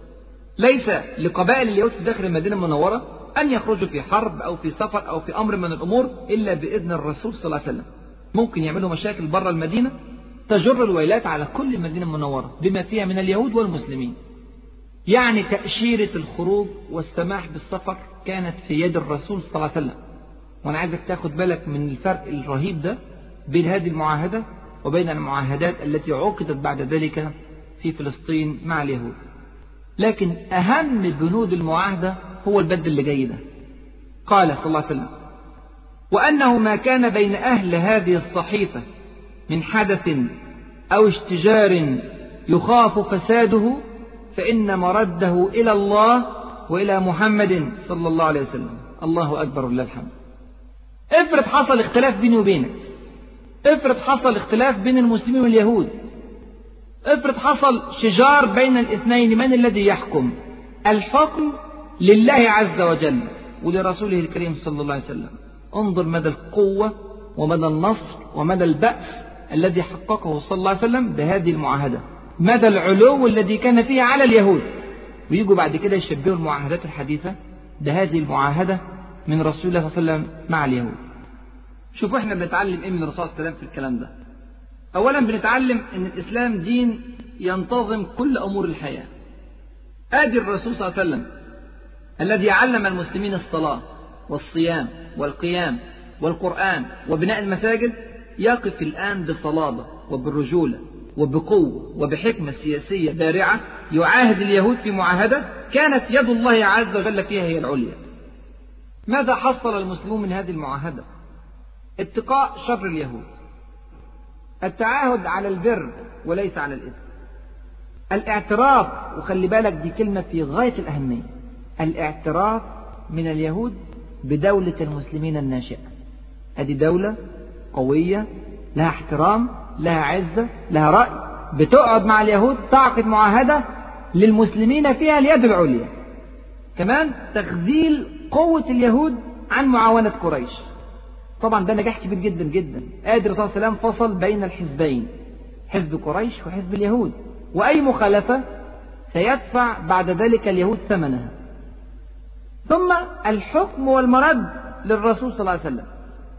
ليس لقبائل اليهود في داخل المدينة المنورة أن يخرجوا في حرب أو في سفر أو في أمر من الأمور إلا بإذن الرسول صلى الله عليه وسلم. ممكن يعملوا مشاكل برا المدينة تجر الويلات على كل المدينة المنورة بما فيها من اليهود والمسلمين. يعني تأشيرة الخروج والسماح بالسفر كانت في يد الرسول صلى الله عليه وسلم. وأنا عايزك تاخد بالك من الفرق الرهيب ده بين هذه المعاهدة وبين المعاهدات التي عقدت بعد ذلك في فلسطين مع اليهود. لكن أهم بنود المعاهدة هو البند اللي جاي ده. قال صلى الله عليه وسلم وأنه ما كان بين أهل هذه الصحيفة من حدث أو اشتجار يخاف فساده فإن مرده إلى الله وإلى محمد صلى الله عليه وسلم. الله أكبر ولله الحمد. افرض حصل اختلاف بيني وبينك، افرض حصل اختلاف بين المسلمين واليهود، افرض حصل شجار بين الاثنين، من الذي يحكم؟ الحكم لله عز وجل ولرسوله الكريم صلى الله عليه وسلم. انظر مدى القوة ومدى النصر ومدى البأس الذي حققه صلى الله عليه وسلم بهذه المعاهدة، مدى العلو الذي كان فيه على اليهود. ويجوا بعد كده يشبهوا المعاهدات الحديثة بهذه المعاهدة من رسول الله صلى الله عليه وسلم مع اليهود. شوفوا احنا بنتعلم ايه من الرسول صلى الله عليه وسلم في الكلام ده. اولا بنتعلم ان الاسلام دين ينتظم كل امور الحياة. ادي الرسول صلى الله عليه وسلم الذي علم المسلمين الصلاة والصيام والقيام والقرآن وبناء المساجد، يقف الآن بصلابة وبالرجولة وبقوة وبحكمة سياسية بارعة يعاهد اليهود في معاهدة كانت يد الله عز وجل فيها هي العليا. ماذا حصل المسلمون من هذه المعاهدة؟ اتقاء شر اليهود، التعاهد على البر وليس على الإثم، الاعتراف، وخلي بالك دي كلمة في غاية الأهمية، الاعتراف من اليهود بدولة المسلمين الناشئة. هذه دولة قوية لها احترام، لها عزة، لها رأي، بتقعد مع اليهود تعقد معاهدة للمسلمين فيها اليد العليا. كمان تخذيل قوة اليهود عن معاونة قريش. طبعا ده نجاح كبير جدا جدا. قادر الرسول صلى الله عليه وسلم فصل بين الحزبين، حزب قريش وحزب اليهود، وأي مخالفة سيدفع بعد ذلك اليهود ثمنها. ثم الحكم والمرد للرسول صلى الله عليه وسلم.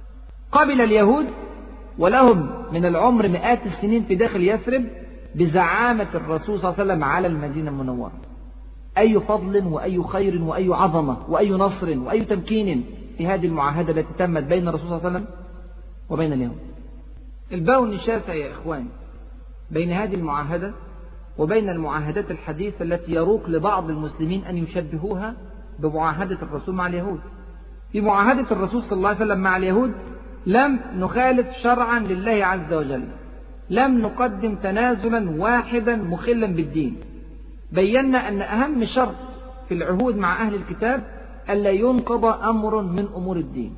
قبل اليهود ولهم من العمر مئات السنين في داخل يثرب بزعامة الرسول صلى الله عليه وسلم على المدينة المنورة. أي فضل وأي خير وأي عظمة وأي نصر وأي تمكين في هذه المعاهدة التي تمت بين الرسول صلى الله عليه وسلم وبين اليهود. البون شاسع يا إخواني بين هذه المعاهدة وبين المعاهدات الحديثة التي يروق لبعض المسلمين أن يشبهوها بمعاهدة الرسول مع اليهود. في معاهدة الرسول صلى الله عليه وسلم مع اليهود لم نخالف شرعا لله عز وجل، لم نقدم تنازلا واحدا مخلا بالدين. بينا أن أهم شرط في العهود مع أهل الكتاب ألا ينقض أمر من أمور الدين.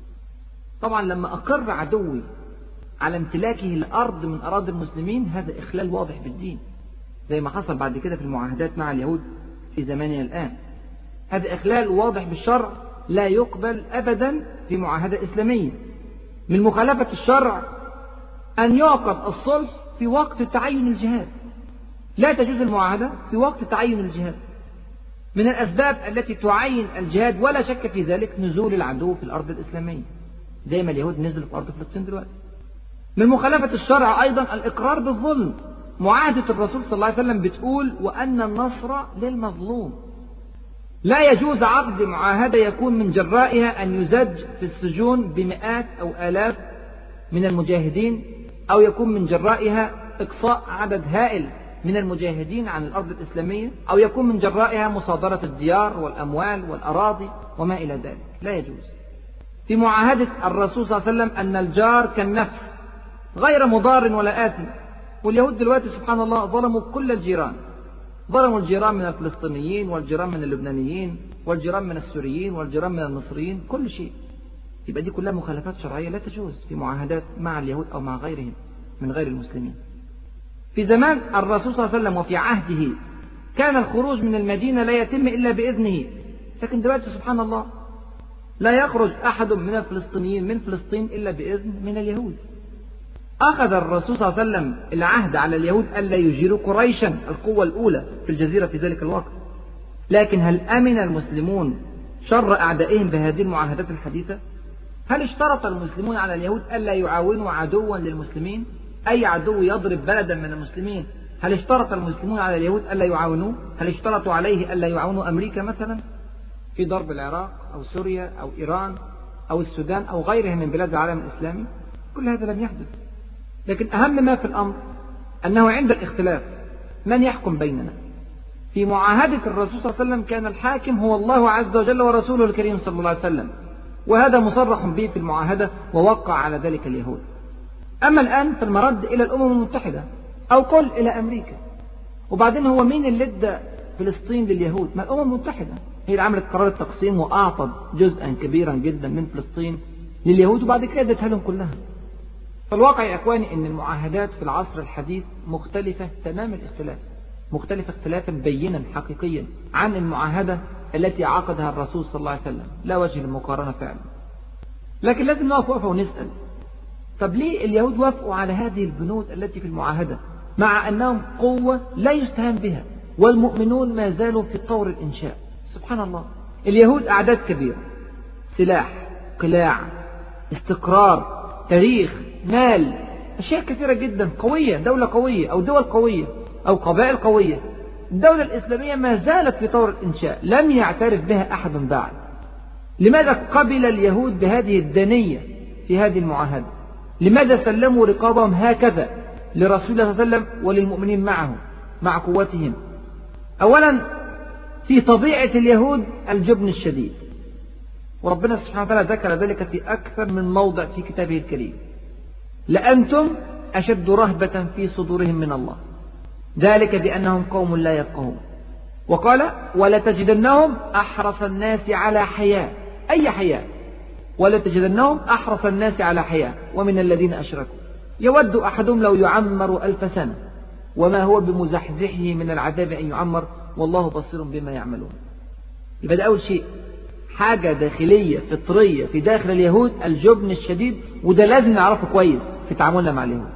طبعا لما أقر عدوي على امتلاكه الأرض من أراضي المسلمين هذا إخلال واضح بالدين، زي ما حصل بعد كده في المعاهدات مع اليهود في زماننا الآن. هذا إخلال واضح بالشرع لا يقبل أبدا في معاهدة إسلامية. من مخالفة الشرع أن يعقد الصلح في وقت تعين الجهاد. لا تجوز المعاهدة في وقت تعين الجهاد. من الأسباب التي تعين الجهاد ولا شك في ذلك نزول العدو في الأرض الإسلامية، زي ما اليهود نزلوا في أرض فلسطين دلوقتي. من مخالفة الشرع أيضا الإقرار بالظلم. معاهدة الرسول صلى الله عليه وسلم بتقول وأن النصر للمظلوم. لا يجوز عقد معاهدة يكون من جرائها أن يزج في السجون بمئات أو آلاف من المجاهدين، أو يكون من جرائها إقصاء عدد هائل من المجاهدين عن الأرض الإسلامية، أو يكون من جرائها مصادرة الديار والأموال والأراضي وما إلى ذلك. لا يجوز. في معاهدة الرسول صلى الله عليه وسلم أن الجار كالنفس غير مضار ولا آثم. واليهود دلوقتي سبحان الله ظلموا كل الجيران، ظلموا الجيران من الفلسطينيين والجيران من اللبنانيين والجيران من السوريين والجيران من المصريين، كل شيء. يبقى دي كلها مخالفات شرعية لا تجوز في معاهدات مع اليهود أو مع غيرهم من غير المسلمين. في زمان الرسول صلى الله عليه وسلم وفي عهده كان الخروج من المدينة لا يتم إلا بإذنه، لكن دلوقتي سبحان الله لا يخرج أحد من الفلسطينيين من فلسطين إلا بإذن من اليهود. أخذ الرسول صلى الله عليه وسلم العهد على اليهود ألا يجيروا قريشا القوة الأولى في الجزيرة في ذلك الوقت، لكن هل أمن المسلمون شر أعدائهم بهذه المعاهدات الحديثة؟ هل اشترط المسلمون على اليهود ألا يعاونوا عدوا للمسلمين؟ أي عدو يضرب بلدا من المسلمين هل اشترط المسلمون على اليهود ألا يعاونوه؟ هل اشترطوا عليه ألا يعاونوا أمريكا مثلا في ضرب العراق أو سوريا أو إيران أو السودان أو غيرها من بلاد العالم الإسلامي؟ كل هذا لم يحدث. لكن أهم ما في الأمر أنه عند الاختلاف من يحكم بيننا. في معاهدة الرسول صلى الله عليه وسلم كان الحاكم هو الله عز وجل ورسوله الكريم صلى الله عليه وسلم، وهذا مصرح به في المعاهدة ووقع على ذلك اليهود. أما الآن فالمرد إلى الأمم المتحدة أو قل إلى أمريكا. وبعدين هو مين اللي ادى فلسطين لليهود؟ ما الأمم المتحدة هي اللي عملت قرار التقسيم وأعطت جزءا كبيرا جدا من فلسطين لليهود وبعد كده ادتها لهم كلها. فالواقع يا إخواني أن المعاهدات في العصر الحديث مختلفة تمام الاختلاف، مختلفة اختلافا بينا حقيقيا عن المعاهدة التي عقدها الرسول صلى الله عليه وسلم، لا وجه للمقارنة فعلا. لكن لازم نقف وقفة ونسأل، طب ليه اليهود وافقوا على هذه البنود التي في المعاهدة مع أنهم قوة لا يستهان بها والمؤمنون ما زالوا في طور الإنشاء؟ سبحان الله. اليهود أعداد كبيرة، سلاح، قلاع، استقرار، تاريخ، مال، أشياء كثيرة جدا، قوية، دولة قوية أو دول قوية أو قبائل قوية. الدولة الإسلامية ما زالت في طور الإنشاء، لم يعترف بها أحد بعد. لماذا قبل اليهود بهذه الدنية في هذه المعاهدة؟ لماذا سلموا رقابهم هكذا لرسول الله صلى الله عليه وسلم وللمؤمنين معه مع قوتهم؟ أولا في طبيعة اليهود الجبن الشديد، وربنا سبحانه وتعالى ذكر ذلك في أكثر من موضع في كتابه الكريم. لأنتم أشد رهبة في صدورهم من الله، ذلك بأنهم قوم لا يفقهون. وقال ولتجدنهم أحرص الناس على حياة، أي حياة، ولتجدنهم أحرص الناس على حياة ومن الذين أشركوا يود أحدهم لو يعمر ألف سنة وما هو بمزحزحه من العذاب أن يعمر والله بصير بما يعملون. يبقى ده أول شيء، حاجة داخلية فطرية في داخل اليهود، الجبن الشديد، وده لازم نعرفه كويس في تعاملنا مع اليهود.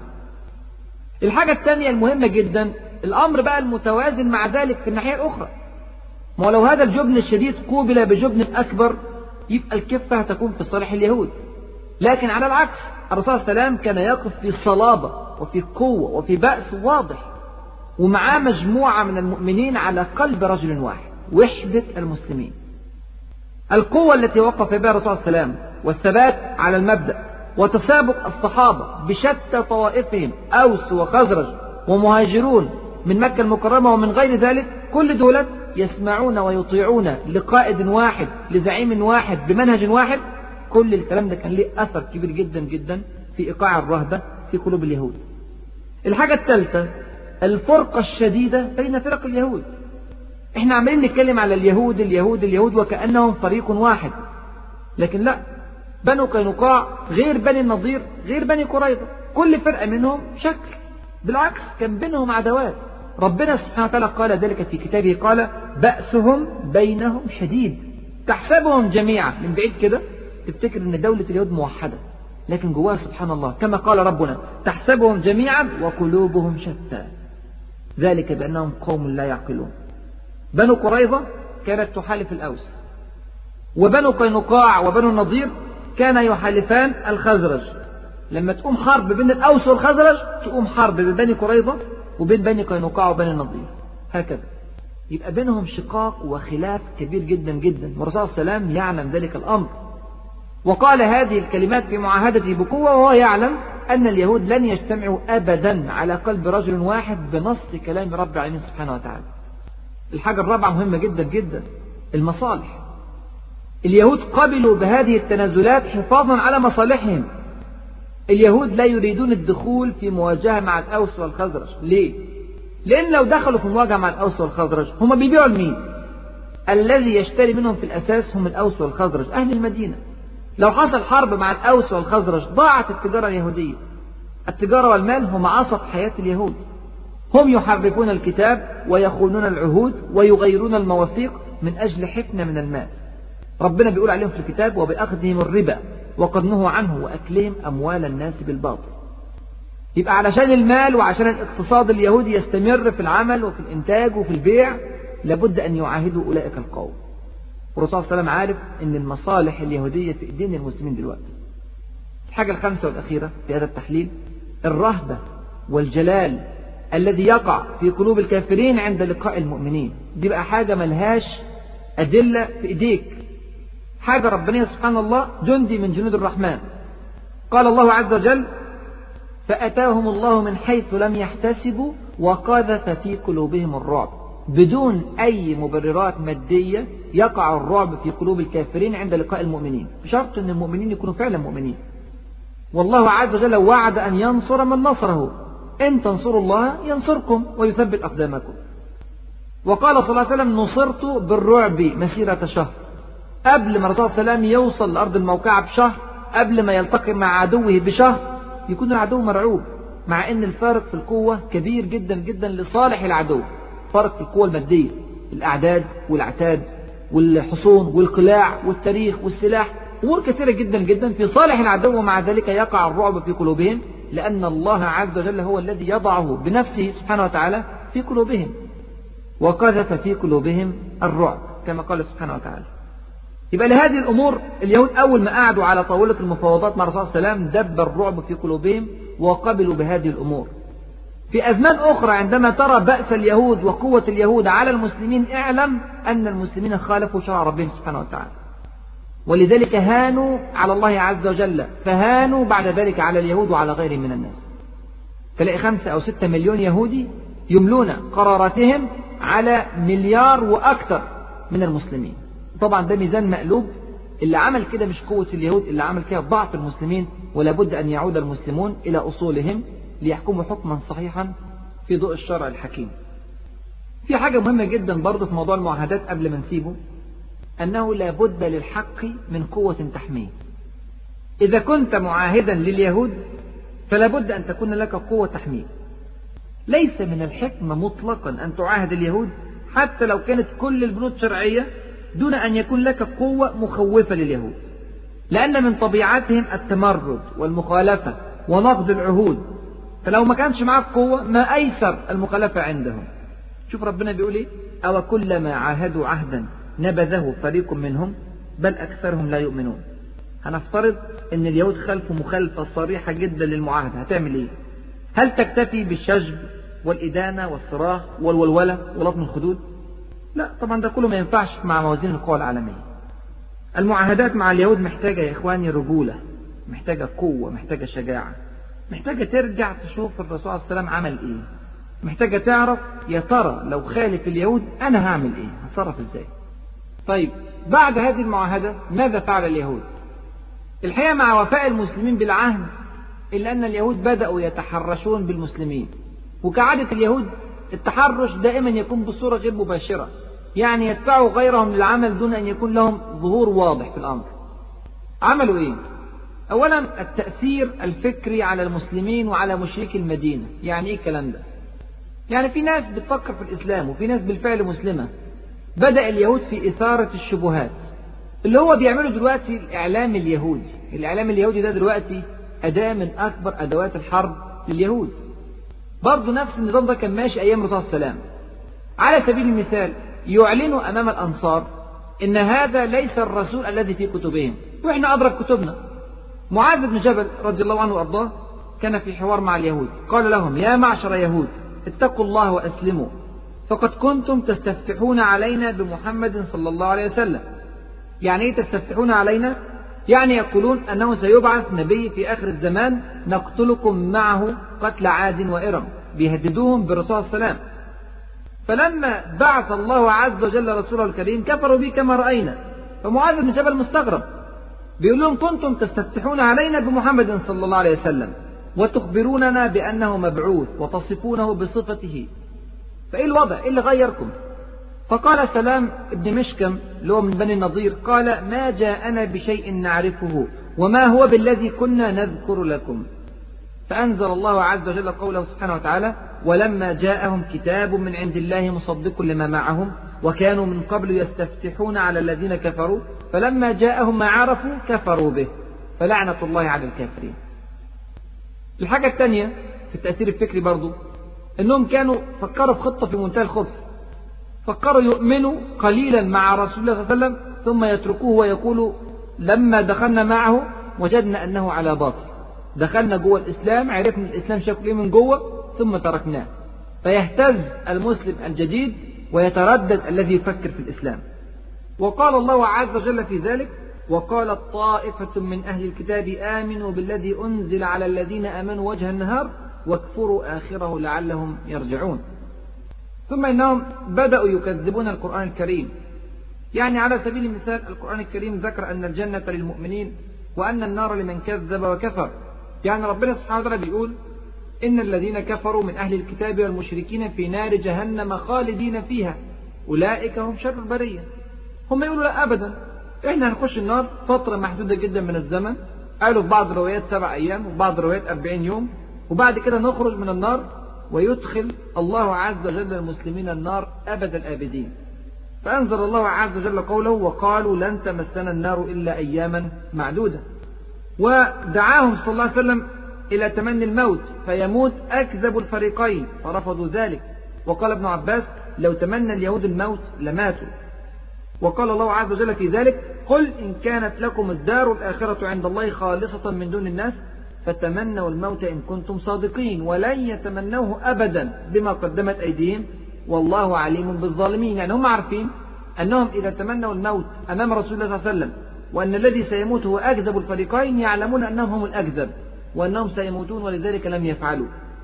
الحاجة الثانية المهمة جدا، الأمر بقى المتوازن مع ذلك في الناحية الأخرى. ولو هذا الجبن الشديد قوبل بجبن أكبر يبقى الكفة هتكون في صالح اليهود. لكن على العكس، الرسول صلى الله عليه وسلم كان يقف في صلابة وفي قوة وفي بأس واضح، ومعاه مجموعة من المؤمنين على قلب رجل واحد، وحدة المسلمين. القوة التي وقف بها الرسول صلى الله عليه وسلم والثبات على المبدأ وتسابق الصحابة بشتى طوائفهم، أوس وخزرج ومهاجرون من مكة المكرمة ومن غير ذلك، كل دولة يسمعون ويطيعون لقائد واحد لزعيم واحد بمنهج واحد. كل الكلام ده كان له أثر كبير جدا جدا في إيقاع الرهبة في قلوب اليهود. الحاجة الثالثة، الفرقة الشديدة بين فرق اليهود. احنا عمالين نتكلم على اليهود اليهود اليهود وكأنهم فريق واحد، لكن لا، بنو قينقاع غير بني النضير غير بني قريظة، كل فرقة منهم شكل، بالعكس كان بينهم عداوات. ربنا سبحانه وتعالى قال ذلك في كتابه، قال بأسهم بينهم شديد. تحسبهم جميعا من بعيد كده تفتكر ان دولة اليهود موحدة، لكن جواها سبحان الله كما قال ربنا تحسبهم جميعا وقلوبهم شتى، ذلك بأنهم قوم لا يعقلون. بنو قريظة كانت تحالف الأوس، وبنو قينقاع وبنو النضير كان يحالفان الخزرج. لما تقوم حرب بين الأوس والخزرج تقوم حرب بين بني قريظة وبين بني قينقاع وبني النضير، هكذا. يبقى بينهم شقاق وخلاف كبير جدا جدا، والرسول صلى الله عليه وسلم يعلم ذلك الأمر، وقال هذه الكلمات في معاهدته بقوة، وهو يعلم أن اليهود لن يجتمعوا أبدا على قلب رجل واحد بنص كلام رب العالمين سبحانه وتعالى. الحاجة الرابعة مهمة جدا جدا، المصالح. اليهود قبلوا بهذه التنازلات حفاظا على مصالحهم. اليهود لا يريدون الدخول في مواجهة مع الأوس والخزرج. ليه؟ لأن لو دخلوا في مواجهة مع الأوس والخزرج هم بيبيعوا لمين؟ الذي يشتري منهم في الأساس هم الأوس والخزرج، أهل المدينة. لو حصل حرب مع الأوس والخزرج ضاعت التجارة اليهودية. التجارة والمال هم عصب حياة اليهود. هم يحرفون الكتاب ويخونون العهود ويغيرون المواثيق من أجل حفنة من المال. ربنا بيقول عليهم في الكتاب وبأخذهم الربا وقد نهوا عنه وأكلهم أموال الناس بالباطل. يبقى علشان المال وعشان الاقتصاد اليهودي يستمر في العمل وفي الإنتاج وفي البيع لابد أن يعاهدوا أولئك القوم. والرسول صلى الله عليه وسلم عارف أن المصالح اليهودية في إيدين المسلمين دلوقتي. الحاجة الخامسة والأخيرة في هذا التحليل، الرهبة والجلال الذي يقع في قلوب الكافرين عند لقاء المؤمنين. دي بقى حاجة ملهاش أدلة في إيديك، حاجة ربنا سبحان الله جندي من جنود الرحمن. قال الله عز وجل فأتاهم الله من حيث لم يحتسبوا وقذف في قلوبهم الرعب. بدون أي مبررات مادية يقع الرعب في قلوب الكافرين عند لقاء المؤمنين، بشرط أن المؤمنين يكونوا فعلا مؤمنين. والله عز وجل وعد أن ينصر من نصره، إن تنصروا الله ينصركم ويثبت أقدامكم. وقال صلى الله عليه وسلم نصرت بالرعب مسيرة شهر. قبل ما الرسول صلى الله عليه وسلم يوصل لأرض الموقعة بشهر، قبل ما يلتقي مع عدوه بشهر، يكون العدو مرعوب، مع أن الفارق في القوة كبير جدا جدا لصالح العدو. فرق في القوة المادية، الأعداد والعتاد والحصون والقلاع والتاريخ والسلاح، أمور كثيرة جدا جدا في صالح العدو، ومع ذلك يقع الرعب في قلوبهم، لأن الله عز وجل هو الذي يضعه بنفسه سبحانه وتعالى في قلوبهم. وقذف في قلوبهم الرعب كما قال سبحانه وتعالى. يبقى لهذه الأمور اليهود أول ما قعدوا على طاولة المفاوضات مع الرسول صلى الله عليه وسلم دب الرعب في قلوبهم وقبلوا بهذه الأمور. في أزمان أخرى عندما ترى بأس اليهود وقوة اليهود على المسلمين اعلم أن المسلمين خالفوا شرع ربهم سبحانه وتعالى، ولذلك هانوا على الله عز وجل، فهانوا بعد ذلك على اليهود وعلى غيرهم من الناس. تلاقي خمسة أو ستة مليون يهودي يملون قراراتهم على مليار وأكثر من المسلمين. طبعا ده ميزان مقلوب. اللي عمل كده مش قوة اليهود، اللي عمل كده ضعف المسلمين، ولا بد أن يعود المسلمون إلى أصولهم ليحكموا حكما صحيحا في ضوء الشرع الحكيم. في حاجة مهمة جدا برضه في موضوع المعاهدات قبل ما نسيبه، أنه لا بد للحق من قوة تحميه. إذا كنت معاهدا لليهود فلا بد أن تكون لك قوة تحميه. ليس من الحكمة مطلقا أن تعاهد اليهود حتى لو كانت كل البنود شرعية دون أن يكون لك قوة مخوفة لليهود، لأن من طبيعتهم التمرد والمخالفة ونقض العهود، فلو ما كانش معك قوة ما أيسر المخالفة عندهم. شوف ربنا بيقول إيه: أو كلما عاهدوا عهدا نبذه فريق منهم بل أكثرهم لا يؤمنون. هنفترض أن اليهود خلفوا مخالفة صريحة جدا للمعاهدة، هتعمل إيه؟ هل تكتفي بالشجب والإدانة والصراخ والولولة ولطم الخدود؟ لا طبعا، ده كله ما ينفعش مع موازين القوى العالمية. المعاهدات مع اليهود محتاجة يا إخواني رجولة، محتاجة قوة، محتاجة شجاعة، محتاجة ترجع تشوف الرسول عليه السلام عمل إيه، محتاجة تعرف يا ترى لو خالف اليهود أنا هعمل إيه، هتصرف إزاي. طيب بعد هذه المعاهدة ماذا فعل اليهود؟ الحقيقة مع وفاء المسلمين بالعهد إلا أن اليهود بدأوا يتحرشون بالمسلمين، وكعادة اليهود التحرش دائما يكون بصورة غير مباشرة، يعني يدفعوا غيرهم للعمل دون أن يكون لهم ظهور واضح في الأمر. عملوا إيه؟ أولا التأثير الفكري على المسلمين وعلى مشركي المدينة. يعني إيه الكلام ده؟ يعني في ناس بتفكر في الإسلام وفي ناس بالفعل مسلمة. بدأ اليهود في إثارة الشبهات، اللي هو بيعمله دلوقتي الإعلام اليهودي. الإعلام اليهودي ده دلوقتي أداة من أكبر أدوات الحرب لليهود. برضه نفس النظام ده كان ماشي أيام الرسول صلى الله عليه وسلم. على سبيل المثال يعلنوا أمام الأنصار إن هذا ليس الرسول الذي في كتبهم، وإحنا أدرك كتبنا. معاذ بن جبل رضي الله عنه وأرضاه كان في حوار مع اليهود، قال لهم: يا معشر يهود اتقوا الله وأسلموا، فقد كنتم تستفتحون علينا بمحمد صلى الله عليه وسلم. يعني ايه تستفتحون علينا؟ يعني يقولون أنه سيبعث نبي في آخر الزمان نقتلكم معه قتل عاد وإرم، بيهددوهم بالرسول صلى الله عليه وسلم. فلما بعث الله عز وجل رسوله الكريم كفروا به كما رأينا. فمعاذ بن جبل مستغرب، بيقول لهم: كنتم تستفتحون علينا بمحمد صلى الله عليه وسلم وتخبروننا بأنه مبعوث وتصفونه بصفته، فإيه الوضع؟ إيه اللي غيركم؟ فقال سلام ابن مشكم اللي هو من بني النضير قال: ما جاءنا بشيء نعرفه وما هو بالذي كنا نذكر لكم. فأنزل الله عز وجل قوله سبحانه وتعالى: ولما جاءهم كتاب من عند الله مصدق لما معهم وكانوا من قبل يستفتحون على الذين كفروا فلما جاءهم ما عرفوا كفروا به فلعنة الله على الكافرين. الحاجة الثانية في التأثير الفكري برضو أنهم كانوا فكروا في خطة في منتهى الخبث. فكروا يؤمنوا قليلا مع رسول الله صلى الله عليه وسلم ثم يتركوه ويقولوا: لما دخلنا معه وجدنا أنه على باطل، دخلنا جوه الإسلام عرفنا الإسلام شكله إيه من جوه ثم تركناه. فيهتز المسلم الجديد ويتردد الذي يفكر في الإسلام. وقال الله عز وجل في ذلك: وقالت طائفة من أهل الكتاب آمنوا بالذي أنزل على الذين آمنوا وجه النهار واكفروا آخره لعلهم يرجعون. ثم إنهم بدأوا يكذبون القرآن الكريم. يعني على سبيل المثال القرآن الكريم ذكر أن الجنة للمؤمنين وأن النار لمن كذب وكفر. يعني ربنا سبحانه وتعالى بيقول: إن الذين كفروا من أهل الكتاب والمشركين في نار جهنم خالدين فيها أولئك هم شر البرية. هم يقولوا: لا أبدا، إحنا هنخش النار فترة محدودة جدا من الزمن. قالوا في بعض الروايات سبع أيام وفي بعض الروايات أربعين يوم، وبعد كده نخرج من النار ويدخل الله عز وجل المسلمين النار أبد الآبدين. فأنزل الله عز وجل قوله: وقالوا لن تمسنا النار إلا أياما معدودة. ودعاهم صلى الله عليه وسلم إلى تمني الموت فيموت أكذب الفريقين فرفضوا ذلك. وقال ابن عباس: لو تمنى اليهود الموت لماتوا. وقال الله عز وجل في ذلك: قل إن كانت لكم الدار الآخرة عند الله خالصة من دون الناس فتمنوا الموت إن كنتم صادقين ولن يتمنوه أبدا بما قدمت أيديهم والله عليم بالظالمين. يعني هم عارفين أنهم إذا تمنوا الموت أمام رسول الله صلى الله عليه وسلم وأن الذي سيموت هو أكذب الفريقين يعلمون أنهم هم الأكذب وأنهم سيموتون ولذلك لم يفعلوا.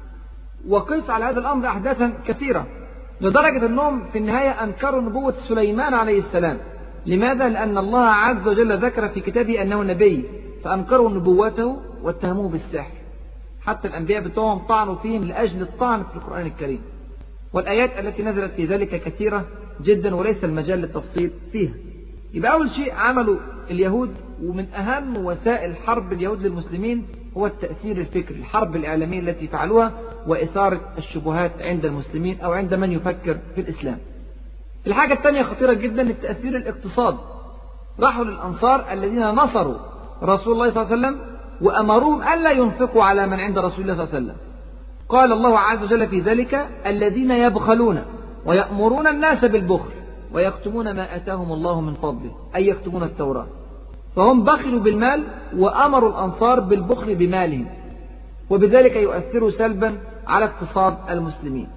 وقيس على هذا الأمر أحداثا كثيرة لدرجة أنهم في النهاية أنكروا نبوة سليمان عليه السلام. لماذا؟ لأن الله عز وجل ذكر في كتابه أنه نبي فأنكروا نبوته واتهموه بالسحر. حتى الأنبياء بتوعهم طعنوا فيهم لأجل الطعن في القرآن الكريم. والآيات التي نزلت في ذلك كثيرة جدا وليس المجال للتفصيل فيها. يبقى أول شيء عملوا اليهود ومن أهم وسائل حرب اليهود للمسلمين هو التأثير الفكري، الحرب الإعلامية التي فعلوها وإثارة الشبهات عند المسلمين أو عند من يفكر في الإسلام. الحاجة الثانية خطيرة جدا، التأثير الاقتصادي. راحوا للأنصار الذين نصروا رسول الله صلى الله عليه وسلم وأمروهم ألا ينفقوا على من عند رسول الله صلى الله عليه وسلم. قال الله عز وجل في ذلك: الذين يبخلون ويأمرون الناس بالبخل ويكتمون ما آتاهم الله من فضله، أي يكتمون التوراة. فهم بخلوا بالمال وأمروا الأنصار بالبخل بمالهم، وبذلك يؤثروا سلبا على اقتصاد المسلمين.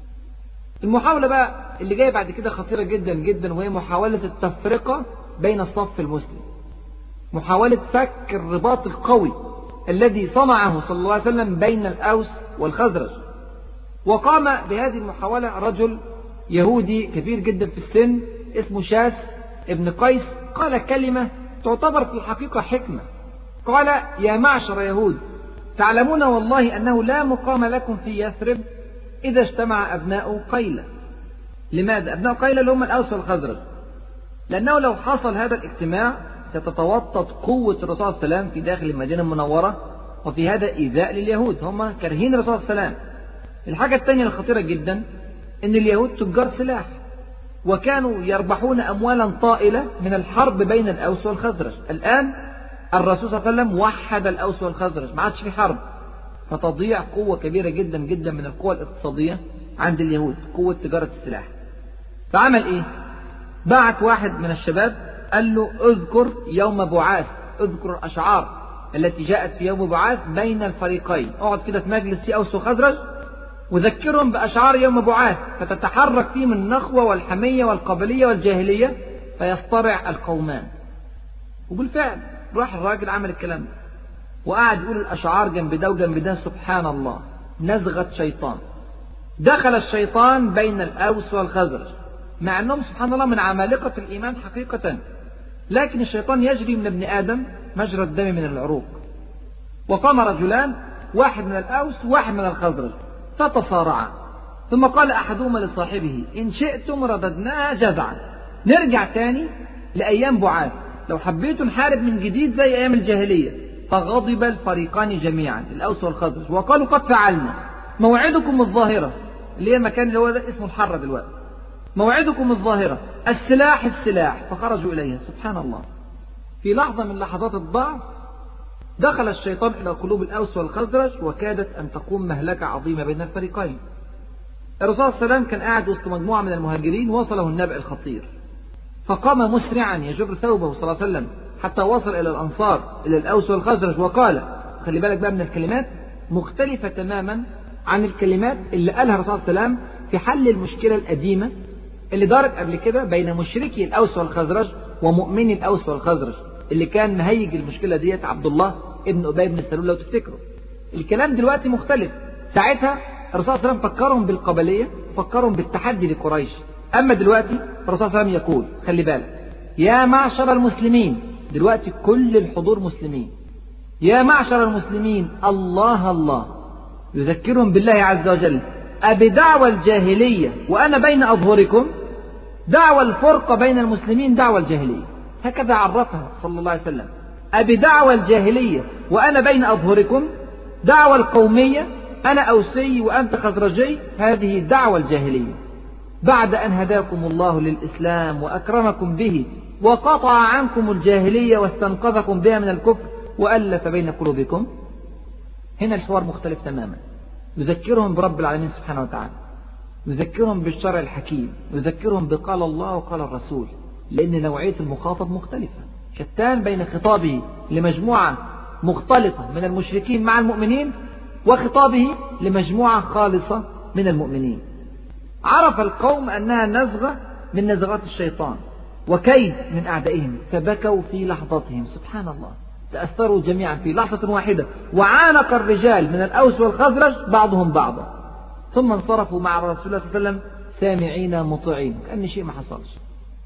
المحاولة بقى اللي جاية بعد كده خطيرة جدا جدا، وهي محاولة التفرقة بين الصف المسلم، محاولة فك الرباط القوي الذي صنعه صلى الله عليه وسلم بين الأوس والخزرج. وقام بهذه المحاولة رجل يهودي كبير جدا في السن اسمه شاس ابن قيس. قال كلمة تعتبر في الحقيقة حكمة. قال: يا معشر يهود، تعلمون والله أنه لا مقام لكم في يثرب إذا اجتمع أبناء قيلة. لماذا؟ أبناء قيلة اللي هم الأوس والخزرج، لأنه لو حصل هذا الاجتماع ستتوطد قوة الرسول صلى الله عليه وسلم في داخل المدينة المنورة، وفي هذا إيذاء لليهود، هم كارهين الرسول صلى الله عليه وسلم. الحاجة الثانية الخطيرة جدا أن اليهود تجار سلاح، وكانوا يربحون أموالا طائلة من الحرب بين الأوس والخزرج. الآن الرسول صلى الله عليه وسلم وحد الأوس والخزرج، ما عادش في حرب، فتضيع قوة كبيرة جدا جدا من القوة الاقتصادية عند اليهود، قوة تجارة السلاح. فعمل إيه؟ بعت واحد من الشباب قال له: اذكر يوم بعاث، اذكر الأشعار التي جاءت في يوم بعاث بين الفريقين، اقعد كده في مجلس في أوس وخزرج وذكرهم بأشعار يوم بعاث، فتتحرك فيهم النخوة والحمية والقبلية والجاهلية فيصطرع القومان. وبالفعل راح الراجل عمل الكلام ده وقعد يقول الأشعار جنب ده وجنب ده. سبحان الله، نزغة شيطان. دخل الشيطان بين الأوس والخزرج، مع أنهم سبحان الله من عمالقة الإيمان حقيقة، لكن الشيطان يجري من ابن آدم مجرى الدم من العروق. وقام رجلان، واحد من الأوس وواحد من الخزرج، فتصارعا. ثم قال أحدهما لصاحبه: إن شئتم رددناها جزعا، نرجع تاني لأيام بعاث، لو حبيتوا نحارب من جديد زي أيام الجاهلية. فغضب الفريقان جميعا، الأوس والخزرج، وقالوا: قد فعلنا، موعدكم الظاهرة، اللي هي المكان اللي هو ده اسمه الحرة دلوقتي، موعدكم الظاهرة، السلاح السلاح. فخرجوا إليها. سبحان الله، في لحظة من لحظات الضعف دخل الشيطان إلى قلوب الأوس والخزرج، وكادت أن تقوم مهلكة عظيمة بين الفريقين. الرسول صلى الله عليه وسلم كان قاعد وسط مجموعة من المهاجرين، وصله النبأ الخطير، فقام مسرعا يجر ثوبه صلى الله عليه وسلم حتى وصل إلى الأنصار، إلى الأوس والخزرج، وقال: خلي بالك بقى من الكلمات مختلفة تماما عن الكلمات اللي قالها الرسول صلى الله عليه وسلم في حل المشكلة القديمة اللي دارت قبل كده بين مشركي الأوس والخزرج ومؤمني الأوس والخزرج، اللي كان مهيج المشكلة ديت عبد الله ابن أبي بن سلول لو تفتكروا. الكلام دلوقتي مختلف. ساعتها الرسول صلى الله عليه وسلم فكرهم بالقبلية، فكرهم بالتحدي لقريش. أما دلوقتي الرسول صلى الله عليه وسلم يقول: خلي بالك يا معشر المسلمين، دلوقتي كل الحضور مسلمين، يا معشر المسلمين، الله الله، يذكرهم بالله عز وجل: أبدعوى الجاهلية وأنا بين أظهركم؟ دعوى الفرقة بين المسلمين دعوى الجاهلية، هكذا عرفها صلى الله عليه وسلم. أبدعوى الجاهلية وأنا بين أظهركم؟ دعوى القومية، أنا أوسي وأنت خزرجي، هذه دعوى الجاهلية. بعد أن هداكم الله للإسلام وأكرمكم به وقطع عنكم الجاهلية واستنقذكم بها من الكفر وألف بين قلوبكم. هنا الحوار مختلف تماما. يذكرهم برب العالمين سبحانه وتعالى، يذكرهم بالشرع الحكيم، يذكرهم بقال الله وقال الرسول، لأن نوعية المخاطب مختلفة، شتان بين خطابه لمجموعة مختلطة من المشركين مع المؤمنين وخطابه لمجموعة خالصة من المؤمنين. عرف القوم أنها نزغة من نزغات الشيطان وكيد من أعدائهم، فبكوا في لحظتهم. سبحان الله، تأثروا جميعا في لحظة واحدة، وعانق الرجال من الأوس والخزرج بعضهم بعضا، ثم انصرفوا مع رسول الله صلى الله عليه وسلم سامعين مطيعين كأن شيء ما حصلش.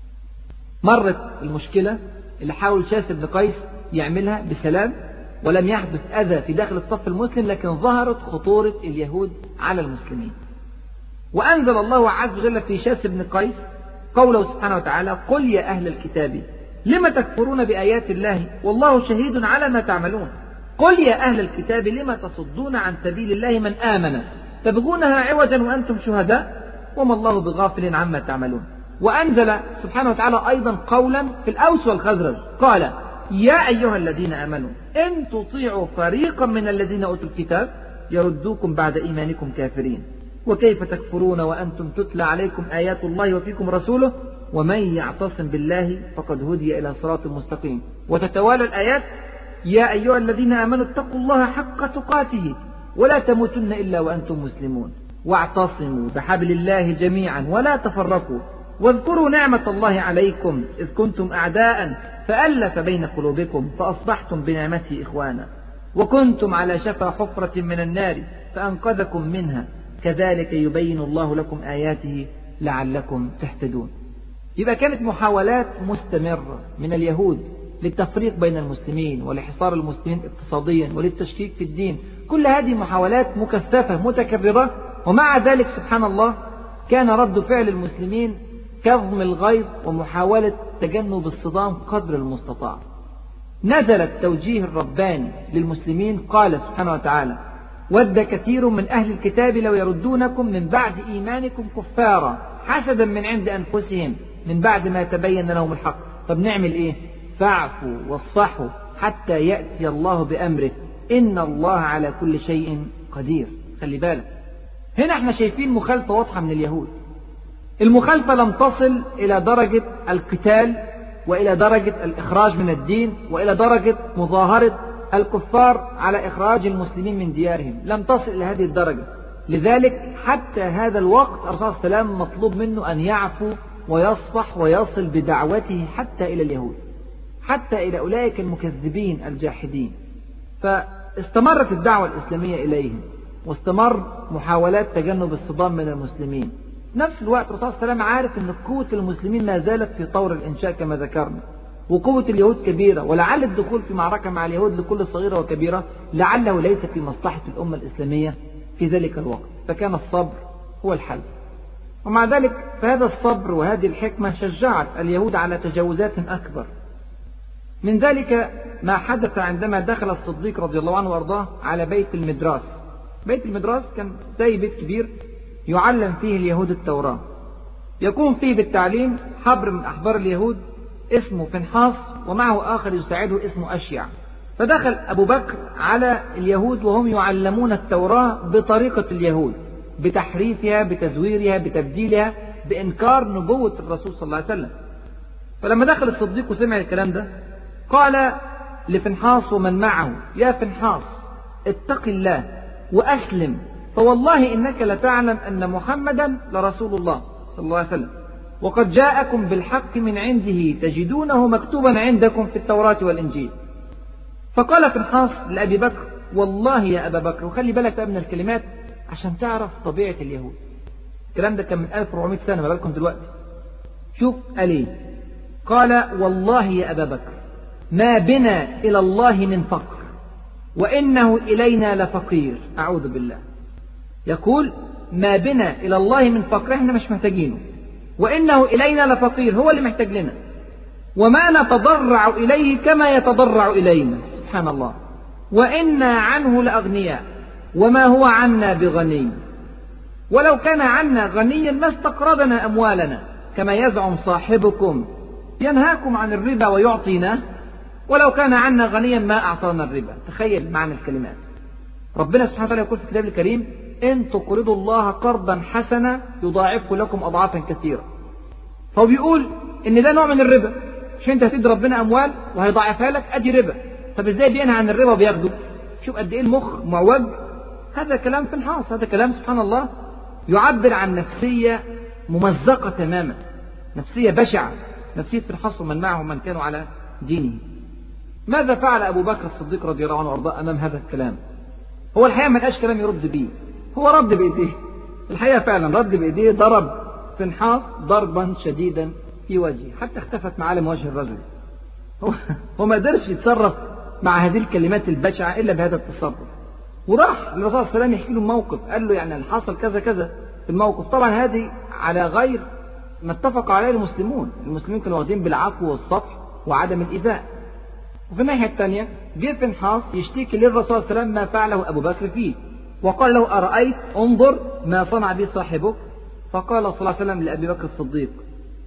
مرت المشكلة اللي حاول شاس بن قيس يعملها بسلام، ولم يحدث أذى في داخل الصف المسلم، لكن ظهرت خطورة اليهود على المسلمين. وأنزل الله عز وجل في شاس بن قيس قوله سبحانه وتعالى: قل يا أهل الكتاب لم تكفرون بآيات الله والله شهيد على ما تعملون. قل يا أهل الكتاب لم تصدون عن سبيل الله من آمن تبغونها عوجا وأنتم شهداء وما الله بغافل عما تعملون. وأنزل سبحانه وتعالى أيضا قولا في الأوس والخزرج قال يا أيها الذين آمنوا إن تطيعوا فريقا من الذين أوتوا الكتاب يردوكم بعد إيمانكم كافرين وكيف تكفرون وأنتم تتلى عليكم آيات الله وفيكم رسوله ومن يعتصم بالله فقد هدي إلى صراط مستقيم. وتتوالى الآيات يا أيها الذين آمنوا اتقوا الله حق تقاته ولا تموتن إلا وأنتم مسلمون واعتصموا بحبل الله جميعا ولا تفرقوا واذكروا نعمة الله عليكم إذ كنتم أعداء فألف بين قلوبكم فأصبحتم بنعمته إخوانا وكنتم على شفا حفرة من النار فأنقذكم منها كذلك يبين الله لكم آياته لعلكم تهتدون. يبقى كانت محاولات مستمرة من اليهود للتفريق بين المسلمين ولحصار المسلمين اقتصاديا وللتشكيك في الدين. كل هذه محاولات مكثفة متكررة، ومع ذلك سبحان الله كان رد فعل المسلمين كظم الغيظ ومحاولة تجنب الصدام قدر المستطاع. نزل التوجيه الرباني للمسلمين قال سبحانه وتعالى ود كثير من أهل الكتاب لو يردونكم من بعد إيمانكم كفارا حسدا من عند أنفسهم من بعد ما تبين لهم الحق. طب نعمل إيه؟ فاعفوا واصفحوا حتى يأتي الله بأمره إن الله على كل شيء قدير. خلي بالك، هنا احنا شايفين مخالفة واضحة من اليهود. المخالفة لم تصل إلى درجة القتال وإلى درجة الإخراج من الدين وإلى درجة مظاهرة الكفار على إخراج المسلمين من ديارهم، لم تصل إلى هذه الدرجة. لذلك حتى هذا الوقت الرسول صلى الله عليه وسلم مطلوب منه أن يعفو ويصفح ويصل بدعوته حتى إلى اليهود، حتى إلى أولئك المكذبين الجاحدين. فاستمرت الدعوة الإسلامية إليهم واستمر محاولات تجنب الصدام من المسلمين. نفس الوقت الرسول صلى الله عليه وسلم عارف أن قوة المسلمين ما زالت في طور الإنشاء كما ذكرنا، وقوة اليهود كبيرة، ولعل الدخول في معركة مع اليهود لكل صغيرة وكبيرة لعله ليس في مصلحة الأمة الإسلامية في ذلك الوقت، فكان الصبر هو الحل. ومع ذلك فهذا الصبر وهذه الحكمة شجعت اليهود على تجاوزات أكبر. من ذلك ما حدث عندما دخل الصديق رضي الله عنه وارضاه على بيت المدراس. بيت المدراس كان زي بيت كبير يعلم فيه اليهود التوراة، يقوم فيه بالتعليم حبر من أحبار اليهود اسمه فنحاس ومعه آخر يساعده اسمه أشيع. فدخل أبو بكر على اليهود وهم يعلمون التوراة بطريقة اليهود، بتحريفها بتزويرها بتبديلها بإنكار نبوة الرسول صلى الله عليه وسلم. فلما دخل الصديق وسمع الكلام ده قال لفنحاس ومن معه يا فنحاس اتق الله وأسلم فوالله إنك لتعلم أن محمدا لرسول الله صلى الله عليه وسلم وقد جاءكم بالحق من عنده تجدونه مكتوبا عندكم في التوراة والإنجيل. فقال فنحاس لأبي بكر والله يا أبا بكر، وخلي بالك بقى من الكلمات عشان تعرف طبيعة اليهود. الكلام ده كان من ألف وأربعمائة سنة، ما بالكم دلوقتي. شوف قال ايه؟ قال والله يا أبا بكر ما بنا إلى الله من فقر وإنه إلينا لفقير. أعوذ بالله. يقول ما بنا إلى الله من فقر، احنا مش محتاجينه، وإنه إلينا لفقير، هو اللي محتاج لنا، وما نتضرع إليه كما يتضرع إلينا. سبحان الله. وإنا عنه لأغنياء وما هو عنا بغني، ولو كان عنا غنيا ما استقرضنا أموالنا كما يزعم صاحبكم ينهاكم عن الربا ويعطينا، ولو كان عنا غنيا ما أعطانا الربا. تخيل معنى الكلمات. ربنا سبحانه وتعالى يقول في الكتاب الكريم إن تقرضوا الله قرضا حسنا يضاعفه لكم أضعافا كثيرة. فهو بيقول إن ده نوع من الربا، عشان أنت هتدي ربنا أموال وهيضاعفها لك أدي ربا. طب إزاي بينهى عن الربا وبياخده؟ شوف قد إيه المخ معوج. هذا كلام فنحاس، هذا كلام سبحان الله يعبر عن نفسية ممزقة تماما، نفسية بشعة، نفسية فنحاس ومن معه من كانوا على دينه. ماذا فعل أبو بكر الصديق رضي الله عنه وارضاه أمام هذا الكلام؟ هو الحقيقة ما لقاش كلام يرد بيه، هو رد بإيديه. الحقيقة فعلا رد بإيديه، ضرب فنحاس ضربا شديدا في وجهه حتى اختفت معالم وجه الرجل. هو, هو ما قدرش يتصرف مع هذه الكلمات البشعة إلا بهذا التصرف. وراح للرسول صلى الله عليه وسلم يحكي له موقف، قال له يعني اللي حصل كذا كذا في الموقف. طبعا هذه على غير ما اتفق عليه المسلمون، المسلمين كانوا واخدين بالعفو والصفح وعدم الإيذاء. وفي الناحية الثانية جه فنحاس يشتكي للرسول صلى الله عليه وسلم ما فعله أبو بكر فيه، وقال له أرأيت انظر ما صنع به صاحبك. فقال صلى الله عليه وسلم لأبي بكر الصديق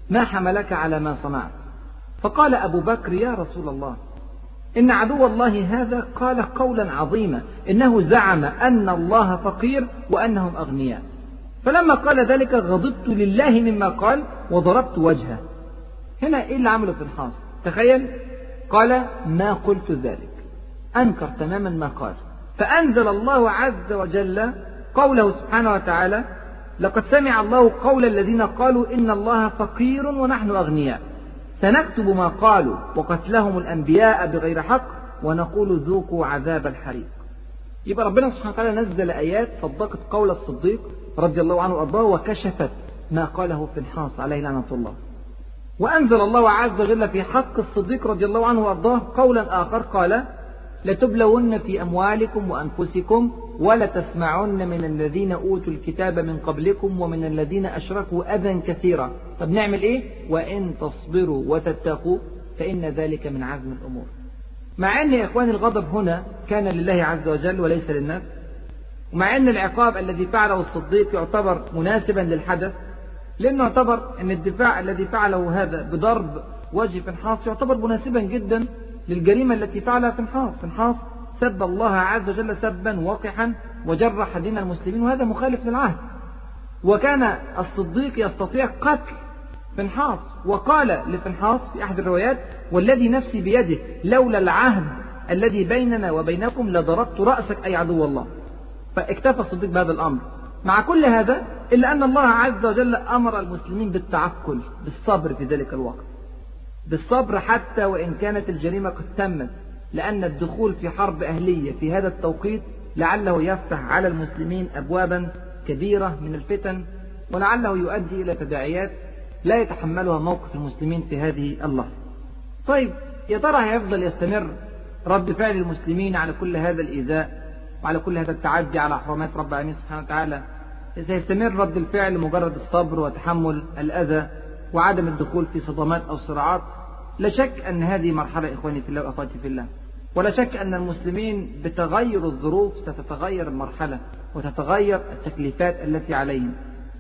ما حملك على ما صنعت؟ فقال أبو بكر: يا رسول الله، إن عدو الله هذا قال قولا عظيما، إنه زعم أن الله فقير وأنهم أغنياء. فلما قال ذلك غضبت لله مما قال وضربت وجهه. هنا إيه اللي عمله فنحاس؟ تخيل، قال: ما قلت ذلك، أنكر تماما ما قال. فأنزل الله عز وجل قوله سبحانه وتعالى: لقد سمع الله قول الذين قالوا إن الله فقير ونحن أغنياء، سنكتب ما قالوا وقتلهم الأنبياء بغير حق ونقول ذوقوا عذاب الحريق. يبقى ربنا سبحانه وتعالى نزل آيات صدقت قول الصديق رضي الله عنه وأرضاه وكشفت ما قاله فنحاس عليه لعنة الله. وأنزل الله عز وجل في حق الصديق رضي الله عنه وأرضاه قولا آخر، قال: لتبلون في أموالكم وأنفسكم ولتسمعن من الذين أوتوا الكتاب من قبلكم ومن الذين أشركوا أذى كثيرا. طب نعمل إيه؟ وإن تصبروا وتتقوا فإن ذلك من عزم الأمور. مع أن يا إخواني الغضب هنا كان لله عز وجل وليس للناس، ومع أن العقاب الذي فعله الصديق يعتبر مناسبا للحدث، لأنه يعتبر أن الدفاع الذي فعله هذا بضرب وجه فنحاس يعتبر مناسبا جدا للجريمة التي فعلها فنحاس. فنحاس سب الله عز وجل سبا وقحا وجرح دين المسلمين، وهذا مخالف للعهد. وكان الصديق يستطيع قتل فنحاس، وقال لفنحاس في أحد الروايات: والذي نفسي بيده لولا العهد الذي بيننا وبينكم لضربت رأسك أي عدو الله. فاكتفى الصديق بهذا الأمر. مع كل هذا إلا أن الله عز وجل أمر المسلمين بالتعقل، بالصبر في ذلك الوقت، بالصبر حتى وإن كانت الجريمة قد تمت، لأن الدخول في حرب أهلية في هذا التوقيت لعله يفتح على المسلمين أبوابا كبيرة من الفتن، ولعله يؤدي إلى تداعيات لا يتحملها موقف المسلمين في هذه اللحظة. طيب يا ترى هيفضل يستمر رد فعل المسلمين على كل هذا الإيذاء وعلى كل هذا التعدي على حرمات رب العالمين سبحانه وتعالى؟ سيستمر رد الفعل مجرد الصبر وتحمل الأذى وعدم الدخول في صدمات أو صراعات؟ لا شك أن هذه مرحلة إخواني في الله وأخواتي في الله، ولا شك أن المسلمين بتغير الظروف ستتغير المرحلة وتتغير التكليفات التي عليهم.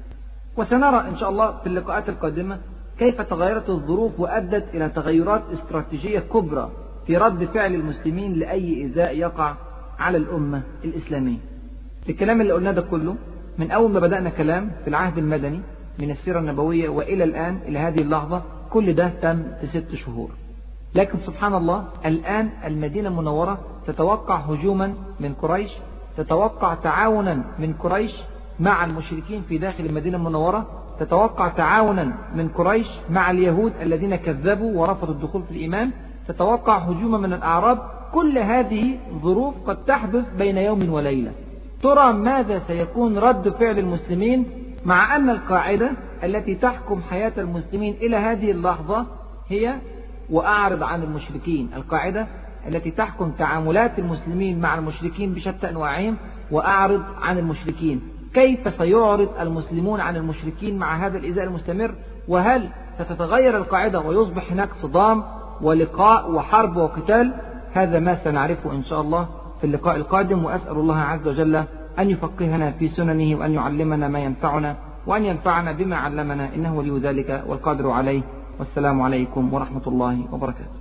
وسنرى إن شاء الله في اللقاءات القادمة كيف تغيرت الظروف وأدت إلى تغيرات استراتيجية كبرى في رد فعل المسلمين لأي إيذاء يقع على الأمة الإسلامية. الكلام اللي قلناه ده كله من أول ما بدأنا كلام في العهد المدني من السيرة النبوية وإلى الآن إلى هذه اللحظة، كل ده تم في ست شهور. لكن سبحان الله الآن المدينة المنورة تتوقع هجوما من قريش، تتوقع تعاونا من قريش مع المشركين في داخل المدينة المنورة، تتوقع تعاونا من قريش مع اليهود الذين كذبوا ورفضوا الدخول في الإيمان، تتوقع هجوما من الأعراب. كل هذه ظروف قد تحدث بين يوم وليلة. ترى ماذا سيكون رد فعل المسلمين، مع أن القاعدة التي تحكم حياة المسلمين إلى هذه اللحظة هي وأعرض عن المشركين. القاعدة التي تحكم تعاملات المسلمين مع المشركين بشتى أنواعهم وأعرض عن المشركين. كيف سيعرض المسلمون عن المشركين مع هذا الإيذاء المستمر؟ وهل ستتغير القاعدة ويصبح هناك صدام ولقاء وحرب وقتال؟ هذا ما سنعرفه إن شاء الله في اللقاء القادم. وأسأل الله عز وجل أن يفقهنا في سننه وأن يعلمنا ما ينفعنا وأن ينفعنا بما علمنا، إنه ولي ذلك والقادر عليه. والسلام عليكم ورحمة الله وبركاته.